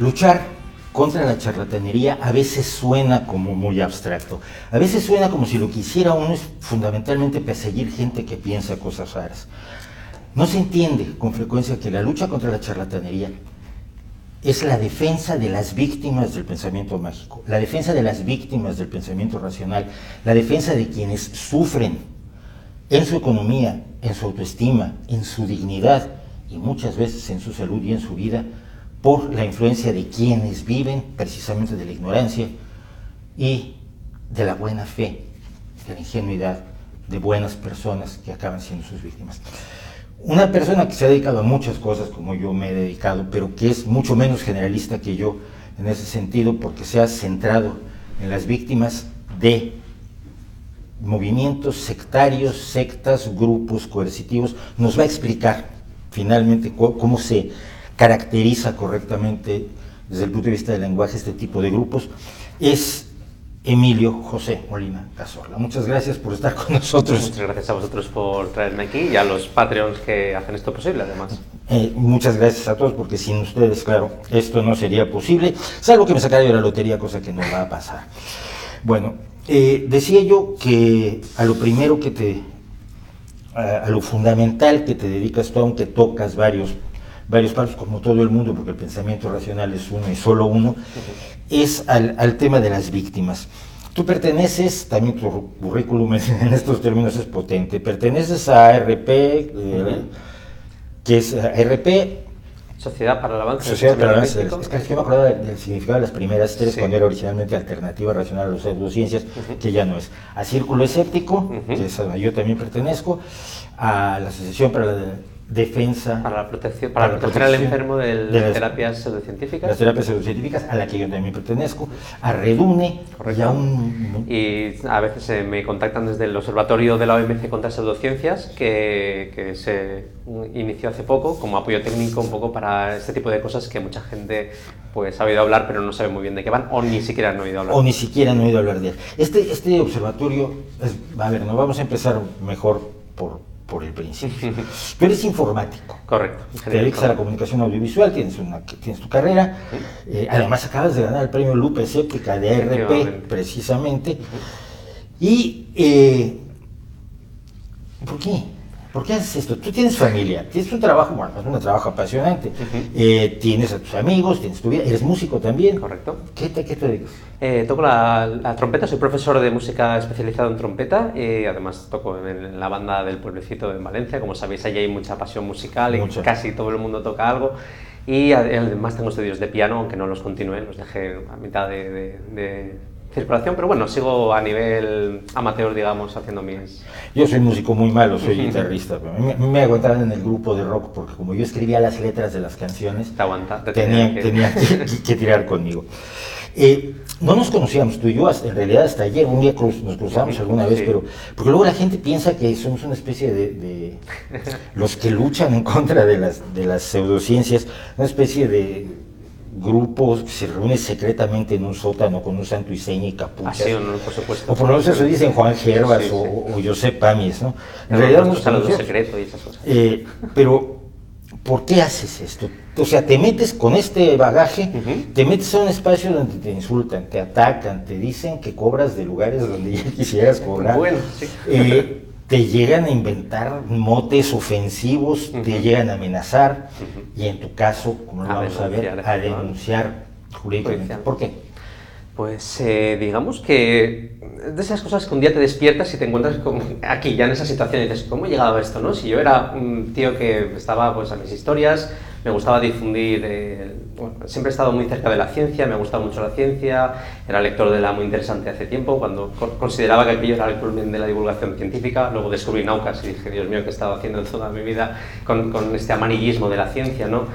Luchar contra la charlatanería a veces suena como muy abstracto, a veces suena como si lo que hiciera uno es fundamentalmente perseguir gente que piensa cosas raras. No se entiende con frecuencia que la lucha contra la charlatanería es la defensa de las víctimas del pensamiento mágico, la defensa de las víctimas del pensamiento racional, la defensa de quienes sufren en su economía, en su autoestima, en su dignidad y muchas veces en su salud y en su vida, por la influencia de quienes viven precisamente de la ignorancia y de la buena fe, de la ingenuidad de buenas personas que acaban siendo sus víctimas. Una persona que se ha dedicado a muchas cosas, como yo me he dedicado, pero que es mucho menos generalista que yo en ese sentido, porque se ha centrado en las víctimas de movimientos sectarios, sectas, grupos coercitivos, nos va a explicar finalmente cómo se caracteriza correctamente desde el punto de vista del lenguaje este tipo de grupos. Es Emilio José Molina Cazorla. Muchas gracias por estar con nosotros. Muchas gracias a vosotros por traerme aquí y a los Patreons que hacen esto posible, además. Muchas gracias a todos, porque sin ustedes, claro, esto no sería posible, salvo que me sacara de la lotería, cosa que no va a pasar. Bueno, decía yo que a lo primero que a lo fundamental que te dedicas tú, aunque tocas varios palos, como todo el mundo, porque el pensamiento racional es uno y solo uno, es al tema de las víctimas. Tú perteneces, también tu currículum en estos términos es potente, perteneces a ARP, que es ARP... Sociedad para el Avance. Sociedad para el Avance. Es que yo me acordaba del significado de las primeras tres, cuando era originalmente Alternativa Racional a las Pseudociencias, que ya no es. A Círculo Escéptico, que es a yo también pertenezco, a la Asociación para la Defensa... Para proteger al enfermo de las terapias pseudocientíficas. Las terapias pseudocientíficas, a la que yo también pertenezco, a Redune, y a veces me contactan desde el Observatorio de la OMC contra Pseudociencias, que se inició hace poco como apoyo técnico un poco para este tipo de cosas que mucha gente pues ha oído hablar pero no sabe muy bien de qué van o ni siquiera han oído hablar. O ni siquiera han oído hablar de él. Este observatorio, a ver, no vamos a empezar mejor por el principio. Tú eres informático. Correcto. Te dedicas a la comunicación audiovisual, tienes tu carrera. Además acabas de ganar el premio Lupa Escéptica de ARP, precisamente. Y, ¿por qué? ¿Por qué haces esto? Tú tienes familia, tienes un trabajo, bueno, es un trabajo apasionante, tienes a tus amigos, tienes tu vida, eres músico también. Correcto. ¿Qué te dedicas? Toco la trompeta, soy profesor de música especializado en trompeta y además toco en la banda del pueblecito en Valencia. Como sabéis, allí hay mucha pasión musical y casi todo el mundo toca algo. Y además tengo estudios de piano, aunque no los continué, los dejé a mitad de circulación, pero bueno, sigo a nivel amateur, digamos, haciendo mis... Yo soy músico muy malo, soy guitarrista, pero me aguantaban en el grupo de rock porque como yo escribía las letras de las canciones, tenía que tirar conmigo. No nos conocíamos tú y yo, en realidad hasta ayer, un día nos cruzamos alguna vez, pero porque luego la gente piensa que somos una especie de los que luchan en contra de las pseudociencias, una especie de grupos que se reúnen secretamente en un sótano con un santo y seña y capuchas. Así, no, por supuesto. O por lo menos eso dicen Juan Gervas o Josep Pamies, ¿no? En realidad no saludo secreto y esas cosas. Pero, ¿por qué haces esto? O sea, te metes con este bagaje, te metes a un espacio donde te insultan, te atacan, te dicen que cobras de lugares donde ya quisieras cobrar. Bueno, sí. Te llegan a inventar motes ofensivos, te llegan a amenazar y en tu caso, como lo vamos a ver, a denunciar jurídicamente. ¿Por qué? Pues digamos que de esas cosas que un día te despiertas y te encuentras aquí ya en esa situación y dices, ¿cómo he llegado a esto? ¿No? Si yo era un tío que estaba pues a mis historias, me gustaba difundir, siempre he estado muy cerca de la ciencia, me ha gustado mucho la ciencia, era lector de la muy interesante hace tiempo, cuando consideraba que aquello era el culmen de la divulgación científica, luego descubrí Naucas y dije, Dios mío, ¿qué he estado haciendo en toda mi vida con este amarillismo de la ciencia, ¿no?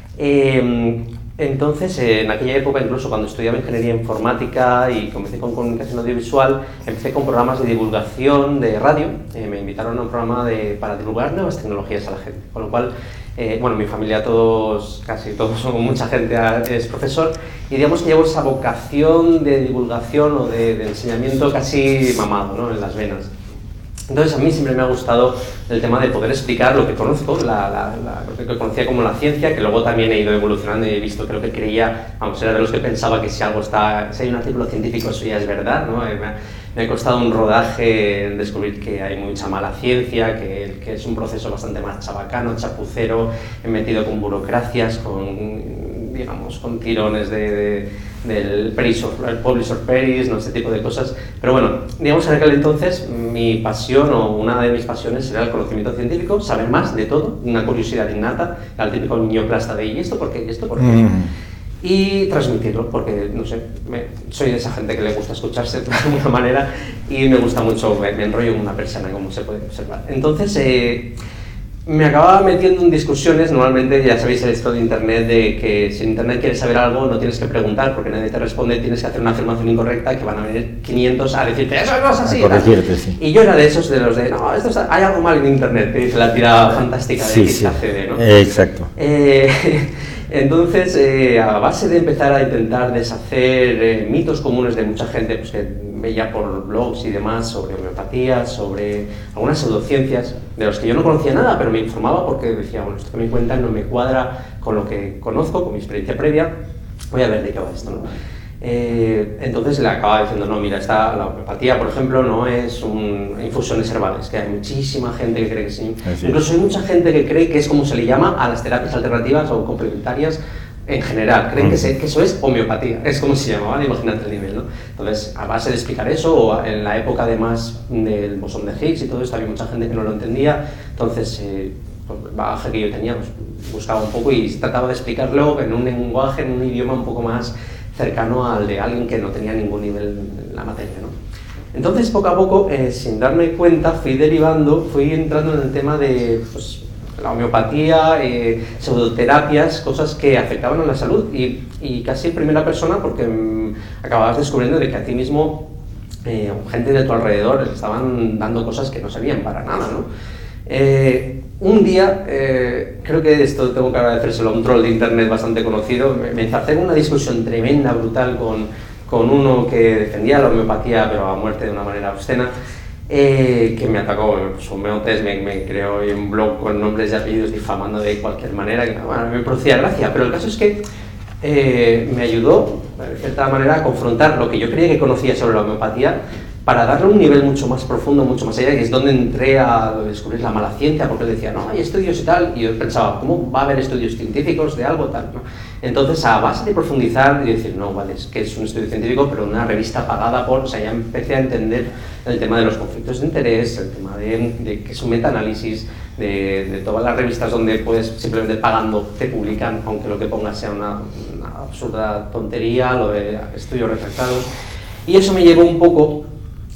Entonces, en aquella época, incluso cuando estudiaba ingeniería informática y comencé con comunicación audiovisual, empecé con programas de divulgación de radio. Me invitaron a un programa para divulgar nuevas tecnologías a la gente, con lo cual, bueno, mi familia casi todos, mucha gente es profesor y digamos que llevo esa vocación de divulgación o de enseñamiento casi mamado, ¿no? En las venas. Entonces a mí siempre me ha gustado el tema de poder explicar lo que conozco, lo que conocía como la ciencia, que luego también he ido evolucionando y he visto que lo que creía, vamos, era de los que pensaba que si algo está, si hay un artículo científico eso ya es verdad, ¿no? Me ha costado un rodaje en descubrir que hay mucha mala ciencia, que es un proceso bastante más chabacano, chapucero, he metido con burocracias, con, digamos, con tirones del publisher Paris, no, ese tipo de cosas. Pero bueno, digamos en aquel entonces mi pasión o una de mis pasiones era el conocimiento científico, saber más de todo, una curiosidad innata, el típico niño plasta de ¿y esto por qué? ¿Y esto por qué? Y transmitirlo, porque, no sé, soy de esa gente que le gusta escucharse de alguna manera y me gusta mucho, me enrollo en una persiana, como se puede observar. Entonces, me acababa metiendo en discusiones, normalmente ya sabéis esto de internet, de que si en internet quieres saber algo no tienes que preguntar porque nadie te responde, tienes que hacer una afirmación incorrecta que van a venir 500 a decirte eso no es así. Sí. Y yo era de esos, de los de, no, hay algo mal en internet, que dice la tirada fantástica de XKCD, ¿no? Exacto. Entonces, a base de empezar a intentar deshacer mitos comunes de mucha gente pues, que veía por blogs y demás sobre homeopatía, sobre algunas pseudociencias, de los que yo no conocía nada, pero me informaba porque decía, bueno, esto que me cuentan no me cuadra con lo que conozco, con mi experiencia previa, voy a ver de qué va esto, ¿no? Entonces le acababa diciendo, no, mira, la homeopatía, por ejemplo, no es infusiones herbales, que hay muchísima gente que cree que sí. Incluso hay mucha gente que cree que es como se le llama a las terapias alternativas o complementarias en general. Creen que eso es homeopatía, es como se llama, ¿vale? Imagínate el nivel, ¿no? Entonces, a base de explicar eso, o en la época además del bosón de Higgs y todo esto, había mucha gente que no lo entendía, entonces pues, el bagaje que yo tenía, pues, buscaba un poco y trataba de explicarlo en un lenguaje, en un idioma un poco más cercano al de alguien que no tenía ningún nivel en la materia, ¿no? Entonces, poco a poco, sin darme cuenta, fui entrando en el tema de pues, la homeopatía, pseudoterapias, cosas que afectaban a la salud y casi en primera persona porque acababas descubriendo de que a ti mismo, gente de tu alrededor, estaban dando cosas que no sabían para nada, ¿no? Un día, creo que esto tengo que agradecérselo a un troll de internet bastante conocido, me enzacé en una discusión tremenda, brutal, con uno que defendía la homeopatía pero a muerte de una manera obscena, que me atacó, pues, un meotes, me creó un blog con nombres y apellidos difamando de cualquier manera, que bueno, me producía gracia, pero el caso es que me ayudó, de cierta manera, a confrontar lo que yo creía que conocía sobre la homeopatía para darle un nivel mucho más profundo, mucho más allá, y es donde entré a descubrir la mala ciencia, porque él decía, no, hay estudios y tal, y yo pensaba, ¿cómo va a haber estudios científicos de algo tal? ¿No? Entonces, a base de profundizar y decir, no, vale, es que es un estudio científico, pero una revista pagada por, o sea, ya empecé a entender el tema de los conflictos de interés, el tema de que es un metaanálisis, de todas las revistas donde puedes simplemente pagando te publican, aunque lo que pongas sea una absurda tontería, lo de estudios retractados, y eso me llevó un poco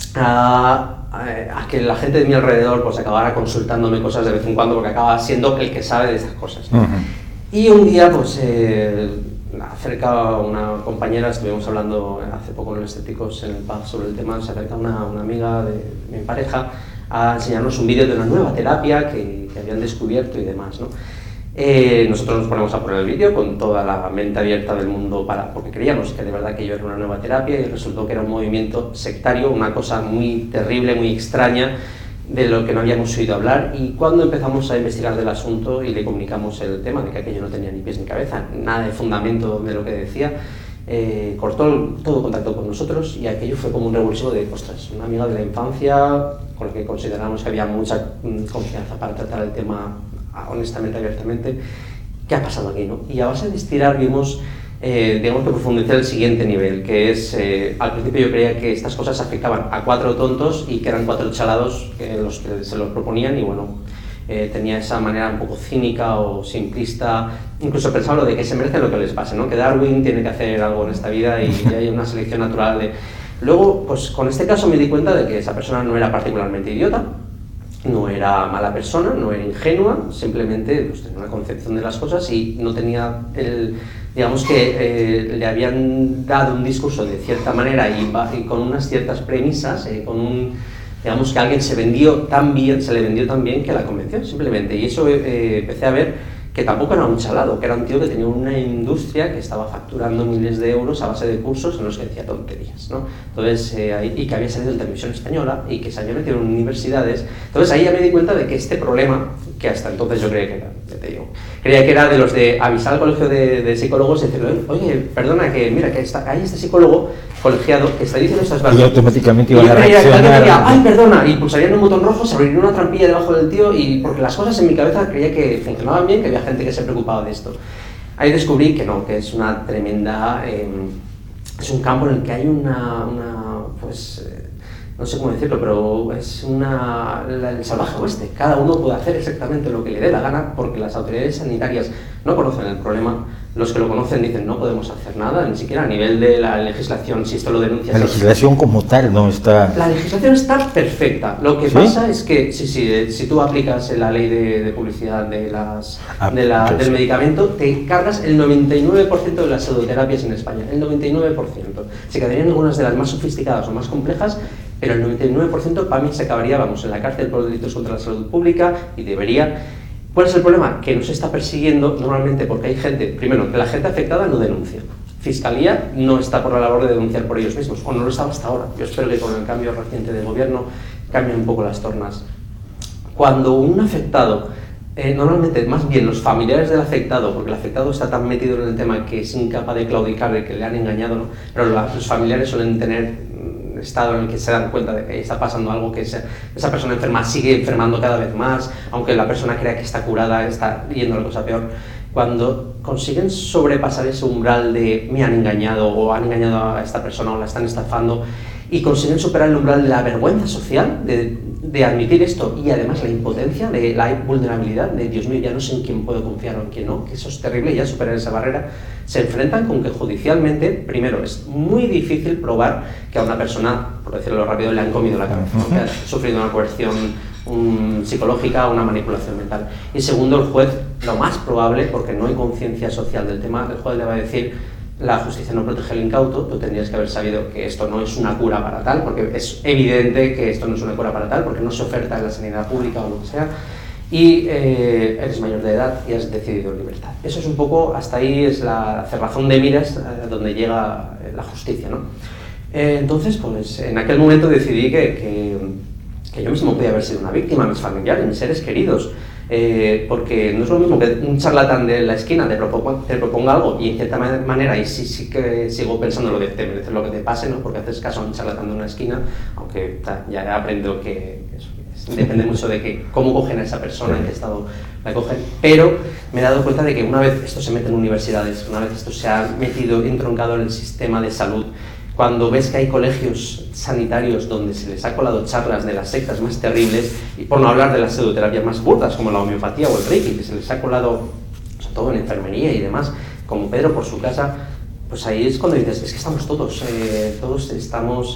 a que la gente de mi alrededor pues acabara consultándome cosas de vez en cuando porque acaba siendo el que sabe de estas cosas, ¿no? Y un día pues acerca una compañera, estuvimos hablando hace poco en los estéticos en el pub sobre el tema, se acerca una amiga de mi pareja a enseñarnos un vídeo de una nueva terapia que habían descubierto y demás, ¿no? Nosotros nos ponemos a poner el vídeo con toda la mente abierta del mundo porque creíamos que de verdad que yo era una nueva terapia y resultó que era un movimiento sectario, una cosa muy terrible, muy extraña, de lo que no habíamos oído hablar, y cuando empezamos a investigar del asunto y le comunicamos el tema de que aquello no tenía ni pies ni cabeza, nada de fundamento de lo que decía, cortó todo contacto con nosotros y aquello fue como un revulsivo de, ostras, una amiga de la infancia con la que consideramos que había mucha confianza para tratar el tema honestamente, abiertamente, ¿qué ha pasado aquí, no? Y a base de estirar vimos, digamos que profundizar el siguiente nivel, que es, al principio yo creía que estas cosas afectaban a 4 tontos y que eran 4 chalados los que se los proponían y bueno, tenía esa manera un poco cínica o simplista, incluso pensaba lo de que se merecen lo que les pase, ¿no? Que Darwin tiene que hacer algo en esta vida y hay una selección natural de... Luego, pues con este caso me di cuenta de que esa persona no era particularmente idiota, no era mala persona, no era ingenua, simplemente pues, tenía una concepción de las cosas y no tenía digamos que le habían dado un discurso de cierta manera y con unas ciertas premisas, digamos que alguien se le vendió tan bien que la convenció simplemente, y eso empecé a ver que tampoco era un chalado, que era un tío que tenía una industria que estaba facturando miles de euros a base de cursos en los que decía tonterías, ¿no? Entonces, y que había salido en televisión española y que se había metido en universidades. Entonces ahí ya me di cuenta de que este problema, que hasta entonces yo creía que era, ya te digo, creía que era de los de avisar al colegio de psicólogos y decirle, oye, perdona, que mira, que hay este psicólogo colegiado que está diciendo estas Y automáticamente iban a reaccionar. Ay, perdona, y pulsarían un botón rojo, se abriría una trampilla debajo del tío, y porque las cosas en mi cabeza creía que funcionaban bien, que había gente que se preocupaba de esto. Ahí descubrí que no, que es una tremenda... es un campo en el que hay no sé cómo decirlo, pero es el salvaje oeste. Cada uno puede hacer exactamente lo que le dé la gana porque las autoridades sanitarias no conocen el problema. Los que lo conocen dicen no podemos hacer nada, ni siquiera a nivel de la legislación, si esto lo denuncias. La legislación como tal no está... La legislación está perfecta. Lo que pasa es que si tú aplicas la ley de publicidad del medicamento, te cargas el 99% de las pseudoterapias en España. El 99%. Se quedarían algunas de las más sofisticadas o más complejas, pero el 99% para mí se acabaría, en la cárcel por delitos contra la salud pública, y debería. ¿Cuál es el problema? Que no se está persiguiendo normalmente porque hay gente, primero, que la gente afectada no denuncia. Fiscalía no está por la labor de denunciar por ellos mismos, o no lo estaba hasta ahora. Yo espero que con el cambio reciente de gobierno cambien un poco las tornas. Cuando un afectado, normalmente más bien los familiares del afectado, porque el afectado está tan metido en el tema que es incapaz de claudicar de que le han engañado, ¿no? Pero los familiares suelen tener estado en el que se dan cuenta de que está pasando algo, que esa persona enferma sigue enfermando cada vez más, aunque la persona crea que está curada, está yendo a la cosa peor. Cuando consiguen sobrepasar ese umbral de me han engañado o han engañado a esta persona o la están estafando, y consiguen superar el umbral de la vergüenza social, de admitir esto, y además la impotencia, de la vulnerabilidad, de Dios mío, ya no sé en quién puedo confiar o en quién no, que eso es terrible, ya superar esa barrera, se enfrentan con que judicialmente, primero, es muy difícil probar que a una persona, por decirlo rápido, le han comido la cabeza, ¿no? Que ha sufrido una coerción psicológica o una manipulación mental. Y segundo, el juez, lo más probable, porque no hay conciencia social del tema, el juez le va a decir: la justicia no protege al incauto, tú tendrías que haber sabido que esto no es una cura para tal, porque es evidente que esto no es una cura para tal, porque no se oferta en la sanidad pública o lo que sea, y eres mayor de edad y has decidido en libertad. Eso es un poco, hasta ahí es la cerrazón de miras donde llega la justicia, ¿no? Entonces, pues en aquel momento decidí que yo mismo podía haber sido una víctima, mis familiares, mis seres queridos. Porque no es lo mismo que un charlatán de la esquina te proponga algo y en cierta manera, y sí que sigo pensando lo de te mereces lo que te pase, ¿no? Porque haces caso a un charlatán de una esquina, aunque ya he aprendido que eso depende mucho de cómo cogen a esa persona, en qué estado la cogen, pero me he dado cuenta de que una vez esto se mete en universidades, una vez esto se ha entroncado en el sistema de salud, cuando ves que hay colegios sanitarios donde se les ha colado charlas de las sectas más terribles, y por no hablar de las pseudoterapias más burdas como la homeopatía o el reiki, que se les ha colado, sobre todo en enfermería y demás, como Pedro por su casa, pues ahí es cuando dices, es que estamos todos estamos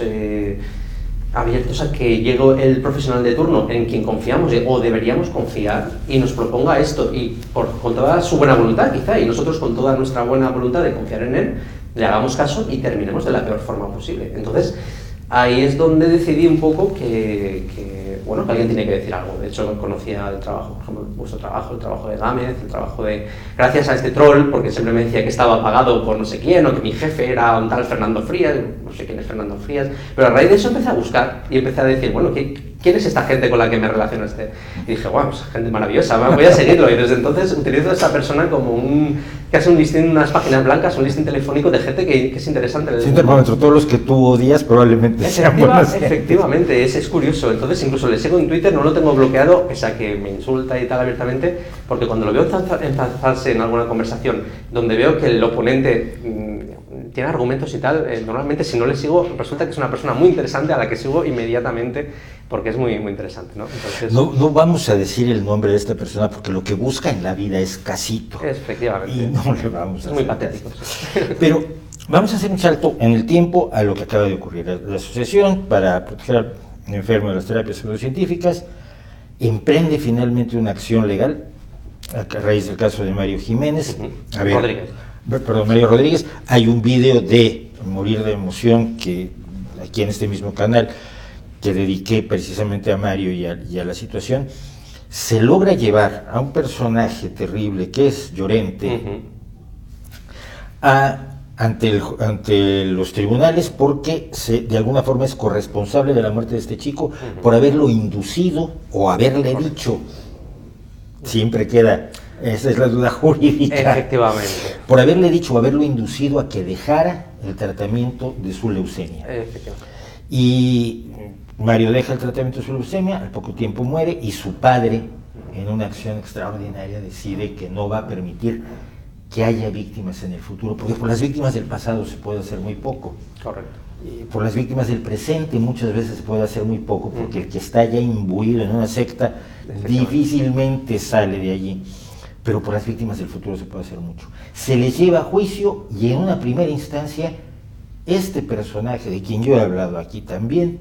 abiertos a que llegue el profesional de turno en quien confiamos o deberíamos confiar y nos proponga esto, y con toda su buena voluntad quizá, y nosotros con toda nuestra buena voluntad de confiar en él, le hagamos caso y terminemos de la peor forma posible. Entonces, ahí es donde decidí un poco que alguien tiene que decir algo. De hecho, conocía el trabajo, por ejemplo, vuestro trabajo, el trabajo de Gámez, el trabajo de... Gracias a este troll, porque siempre me decía que estaba pagado por no sé quién, o que mi jefe era un tal Fernando Frías, no sé quién es Fernando Frías, pero a raíz de eso empecé a buscar y empecé a decir, bueno, ¿quién es esta gente con la que me relaciono este? Y dije, wow, pues gente maravillosa, voy a seguirlo. Y desde entonces utilizo a esta persona como casi un listín, unas páginas blancas, un listín telefónico de gente que es interesante. Sí, termómetro, todos los que tú odias probablemente sean buenos. Efectivamente, es curioso. Entonces incluso le sigo en Twitter, no lo tengo bloqueado, pese a que me insulta y tal abiertamente, porque cuando lo veo enzarzarse en alguna conversación, donde veo que el oponente tiene argumentos y tal, normalmente si no le sigo, resulta que es una persona muy interesante a la que sigo inmediatamente, porque es muy, muy interesante, ¿no? Entonces, no vamos a decir el nombre de esta persona porque lo que busca en la vida es casito. Efectivamente. Y no le vamos a es muy patético. Pero vamos a hacer un salto en el tiempo a lo que acaba de ocurrir. La Asociación para Proteger al Enfermo de las Terapias Pseudocientíficas emprende finalmente una acción legal a raíz del caso de Mario Jiménez. A ver, Rodríguez. Perdón, Mario Rodríguez. Hay un video de Morir de Emoción que aquí en este mismo canal que dediqué precisamente a Mario y a la situación. se logra llevar a un personaje terrible que es Llorente ante los tribunales porque de alguna forma es corresponsable de la muerte de este chico por haberlo inducido o haberle dicho, siempre queda, esa es la duda jurídica, efectivamente, por haberle dicho o haberlo inducido a que dejara el tratamiento de su leucemia. Y Mario deja el tratamiento de su leucemia, al poco tiempo muere y su padre, en una acción extraordinaria, decide que no va a permitir que haya víctimas en el futuro, porque por las víctimas del pasado se puede hacer muy poco. Correcto. Por las víctimas del presente muchas veces se puede hacer muy poco, porque el que está ya imbuido en una secta difícilmente sale de allí. Pero por las víctimas del futuro se puede hacer mucho. Se les lleva a juicio y en una primera instancia este personaje, de quien yo he hablado aquí también,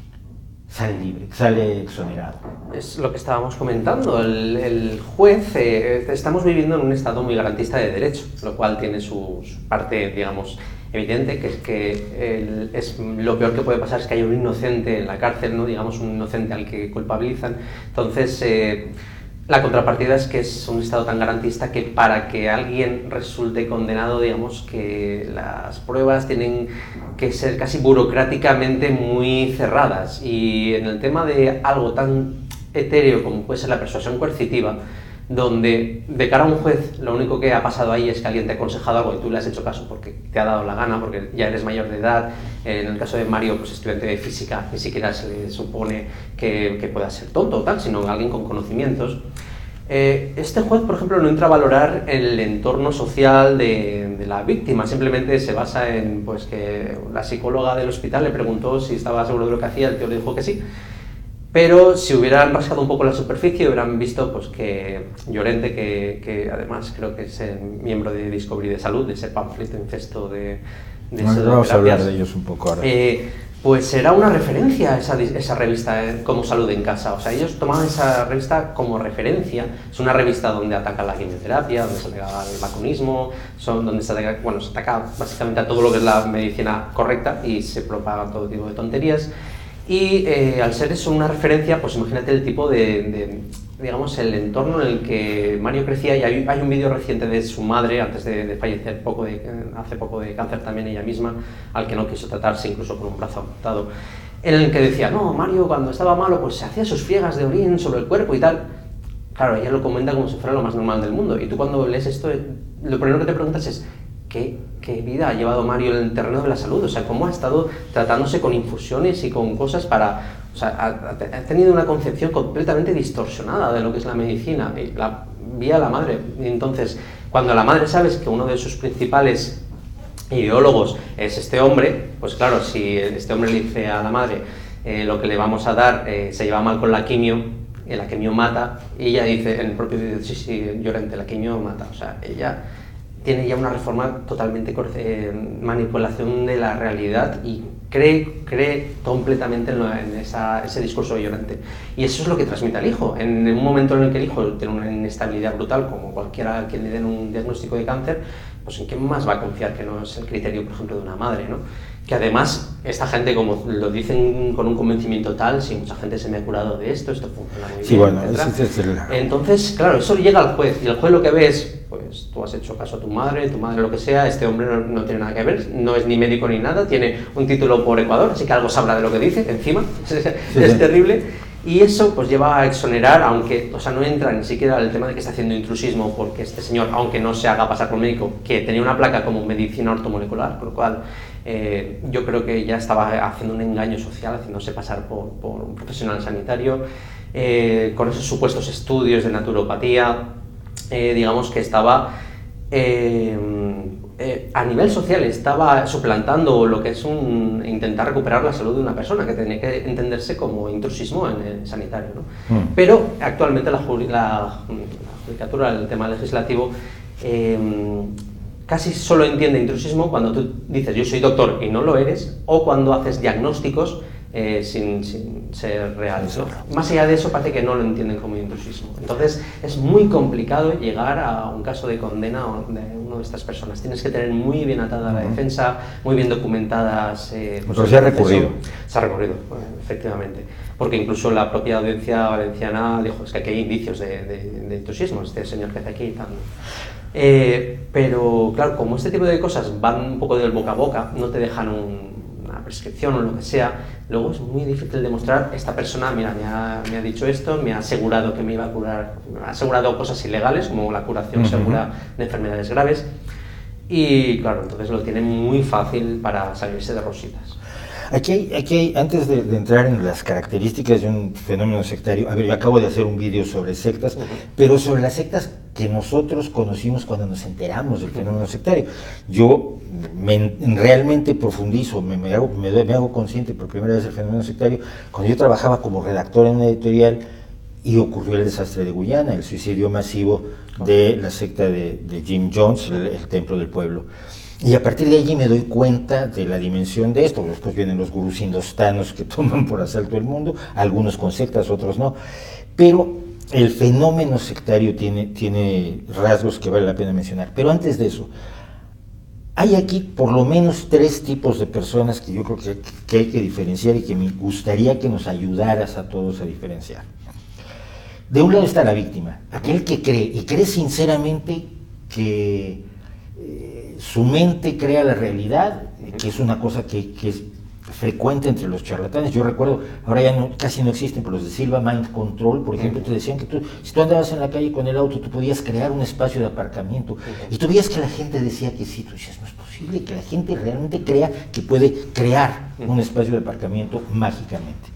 sale libre, sale exonerado. Es lo que estábamos comentando, el juez, estamos viviendo en un estado muy garantista de derecho, lo cual tiene su parte, digamos, evidente, que es que lo peor que puede pasar es que haya un inocente en la cárcel, ¿no? Digamos, un inocente al que culpabilizan. Entonces, la contrapartida es que es un estado tan garantista que para que alguien resulte condenado, digamos que las pruebas tienen que ser casi burocráticamente muy cerradas, y en el tema de algo tan etéreo como puede ser la persuasión coercitiva, donde de cara a un juez lo único que ha pasado ahí es que alguien te ha aconsejado algo y tú le has hecho caso porque te ha dado la gana, porque ya eres mayor de edad. En el caso de Mario, pues estudiante de física, ni siquiera se le supone que pueda ser tonto o tal, sino alguien con conocimientos. Este juez, por ejemplo, no entra a valorar el entorno social de la víctima, simplemente se basa en pues, que la psicóloga del hospital le preguntó si estaba seguro de lo que hacía, el tío le dijo que sí. Pero si hubieran rascado un poco la superficie, hubieran visto pues, que Llorente, que además creo que es miembro de Discovery de Salud, de ese panfleto infesto de vamos a hablar de ellos un poco ahora. Pues era una referencia esa revista, como Salud en Casa. O sea, ellos tomaban esa revista como referencia. Es una revista donde ataca la quimioterapia, donde se ataca el vacunismo, donde se ataca básicamente a todo lo que es la medicina correcta y se propaga todo tipo de tonterías. Y al ser eso una referencia, pues imagínate el tipo digamos, el entorno en el que Mario crecía. Y hay un vídeo reciente de su madre, antes de fallecer hace poco de cáncer también ella misma, al que no quiso tratarse incluso con un brazo amputado, en el que decía, no, Mario cuando estaba malo pues se hacía sus friegas de orín sobre el cuerpo y tal. Claro, ella lo comenta como si fuera lo más normal del mundo, y tú cuando lees esto, lo primero que te preguntas es, ¿qué vida ha llevado Mario en el terreno de la salud? O sea, ¿cómo ha estado tratándose con infusiones y con cosas para...? O sea, ha tenido una concepción completamente distorsionada de lo que es la medicina, y vía la madre. Y entonces, cuando la madre sabes que uno de sus principales ideólogos es este hombre, pues claro, si este hombre le dice a la madre lo que le vamos a dar se lleva mal con la quimio mata, y ella dice, en el propio vídeo, sí, Llorente, la quimio mata. O sea, ella tiene ya una reforma totalmente manipulación de la realidad y cree completamente en ese discurso de Llorente. Y eso es lo que transmite al hijo. En un momento en el que el hijo tiene una inestabilidad brutal, como cualquiera a quien le den un diagnóstico de cáncer, pues ¿en qué más va a confiar que no es el criterio, por ejemplo, de una madre, ¿no? Que además, esta gente, como lo dicen con un convencimiento tal, si mucha gente se me ha curado de esto funciona muy bien, sí, bueno, Entonces, claro, eso llega al juez, y el juez lo que ve es, pues tú has hecho caso a tu madre lo que sea, este hombre no tiene nada que ver, no es ni médico ni nada, tiene un título por Ecuador, así que algo sabrá de lo que dice, encima, es terrible. Y eso pues lleva a exonerar, aunque, o sea, no entra ni siquiera el tema de que está haciendo intrusismo, porque este señor, aunque no se haga pasar por médico, que tenía una placa como medicina ortomolecular, con lo cual yo creo que ya estaba haciendo un engaño social, haciéndose pasar por un profesional sanitario, con esos supuestos estudios de naturopatía, digamos que estaba... a nivel social estaba suplantando lo que es intentar recuperar la salud de una persona, que tenía que entenderse como intrusismo en el sanitario, ¿no? Pero actualmente la judicatura, el tema legislativo, casi solo entiende intrusismo cuando tú dices yo soy doctor y no lo eres, o cuando haces diagnósticos sin ser reales, ¿no? Más allá de eso parece que no lo entienden como intrusismo. Entonces es muy complicado llegar a un caso de condena de una de estas personas. Tienes que tener muy bien atada la defensa, muy bien documentadas. Pero se ha recurrido. Se ha recurrido, efectivamente. Porque incluso la propia audiencia valenciana dijo, es que aquí hay indicios de intrusismo, este señor que hace aquí y tal. Pero claro, como este tipo de cosas van un poco del boca a boca, no te dejan una prescripción o lo que sea, luego es muy difícil demostrar, esta persona, mira, me ha dicho esto, me ha asegurado que me iba a curar, me ha asegurado cosas ilegales, como la curación segura de enfermedades graves, y claro, entonces lo tienen muy fácil para salirse de rositas. Aquí hay, antes de entrar en las características de un fenómeno sectario, a ver, yo acabo de hacer un vídeo sobre sectas, pero sobre las sectas que nosotros conocimos cuando nos enteramos del fenómeno sectario. Yo realmente profundizo, me hago consciente por primera vez del fenómeno sectario cuando yo trabajaba como redactor en una editorial y ocurrió el desastre de Guyana, el suicidio masivo de la secta de Jim Jones, el Templo del Pueblo. Y a partir de allí me doy cuenta de la dimensión de esto. Después vienen los gurús indostanos que toman por asalto el mundo, algunos con sectas, otros no. Pero el fenómeno sectario tiene rasgos que vale la pena mencionar. Pero antes de eso, hay aquí por lo menos 3 tipos de personas que yo creo que hay que diferenciar y que me gustaría que nos ayudaras a todos a diferenciar. De un lado está la víctima, aquel que cree, y cree sinceramente que su mente crea la realidad, que es una cosa que es frecuente entre los charlatanes. Yo recuerdo, ahora ya casi no existen, pero los de Silva Mind Control, por ejemplo, te decían que si tú andabas en la calle con el auto, tú podías crear un espacio de aparcamiento, y tú veías que la gente decía que sí, tú dices, no es posible que la gente realmente crea que puede crear un espacio de aparcamiento mágicamente.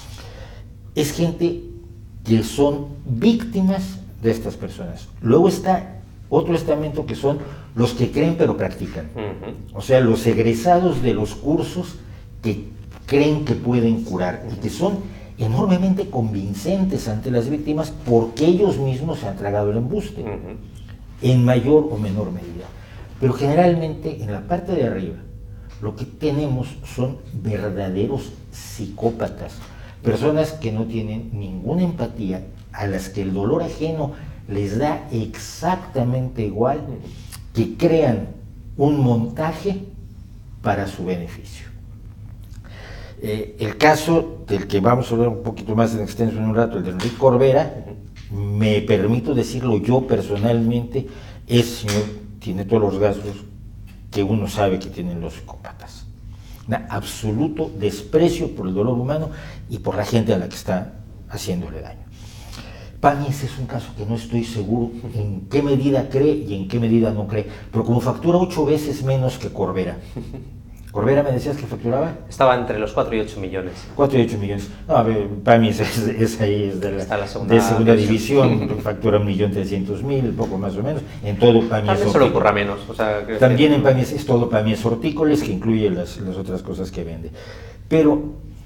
Es gente que son víctimas de estas personas. Luego está otro estamento que son los que creen pero practican. O sea, los egresados de los cursos que creen que pueden curar y que son enormemente convincentes ante las víctimas porque ellos mismos se han tragado el embuste, en mayor o menor medida. Pero generalmente en la parte de arriba lo que tenemos son verdaderos psicópatas, personas que no tienen ninguna empatía, a las que el dolor ajeno les da exactamente igual, que crean un montaje para su beneficio. El caso del que vamos a hablar un poquito más en extenso en un rato, el de Enrique Corbera, me permito decirlo yo personalmente, señor tiene todos los rasgos que uno sabe que tienen los psicópatas. Un absoluto desprecio por el dolor humano y por la gente a la que está haciéndole daño. Para mí ese es un caso que no estoy seguro en qué medida cree y en qué medida no cree, pero como factura 8 veces menos que Corbera. ¿Corbera me decías que facturaba? Estaba entre los 4 y 8 millones. 4 y 8 millones. No, a ver, para mí es ahí, es de la segunda división, factura 1.300.000, poco más o menos. En todo para mí también se le ocurra menos. O sea, también en para mí es todo, para mí es hortícoles, que incluye las otras cosas que vende. Pero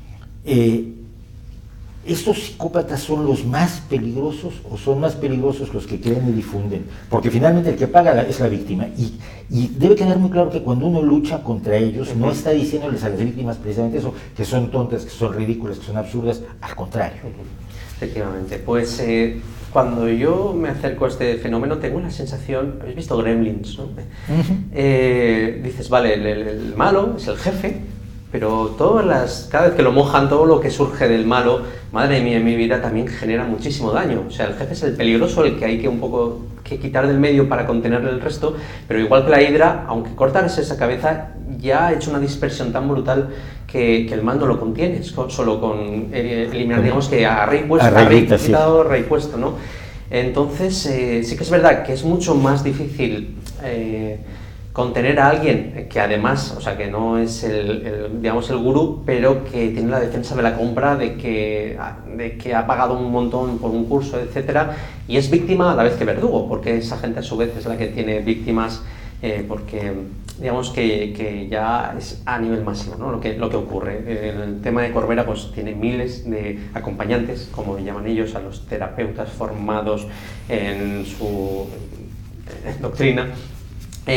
¿estos psicópatas son los más peligrosos o son más peligrosos los que creen y difunden? Porque finalmente el que paga es la víctima y debe quedar muy claro que cuando uno lucha contra ellos no está diciéndoles a las víctimas precisamente eso, que son tontas, que son ridículas, que son absurdas, al contrario. Efectivamente, pues cuando yo me acerco a este fenómeno tengo la sensación, habéis visto Gremlins, ¿no? Dices, vale, el malo es el jefe, pero cada vez que lo mojan, todo lo que surge del malo, madre mía, en mi vida también genera muchísimo daño. O sea, el jefe es el peligroso, el que hay que un poco quitar del medio para contener el resto, pero igual que la hidra, aunque cortas esa cabeza, ya ha hecho una dispersión tan brutal que el mal no lo contiene, solo con eliminar, digamos que a rey quitado, rey puesto, ¿no? Entonces, sí que es verdad que es mucho más difícil contener a alguien que además, o sea, que no es digamos el gurú, pero que tiene la defensa de la compra de que ha pagado un montón por un curso, etcétera, y es víctima a la vez que verdugo, porque esa gente a su vez es la que tiene víctimas, porque digamos que ya es a nivel masivo, ¿no? lo que ocurre. En el tema de Corbera pues tiene miles de acompañantes, como llaman ellos, a los terapeutas formados en su doctrina.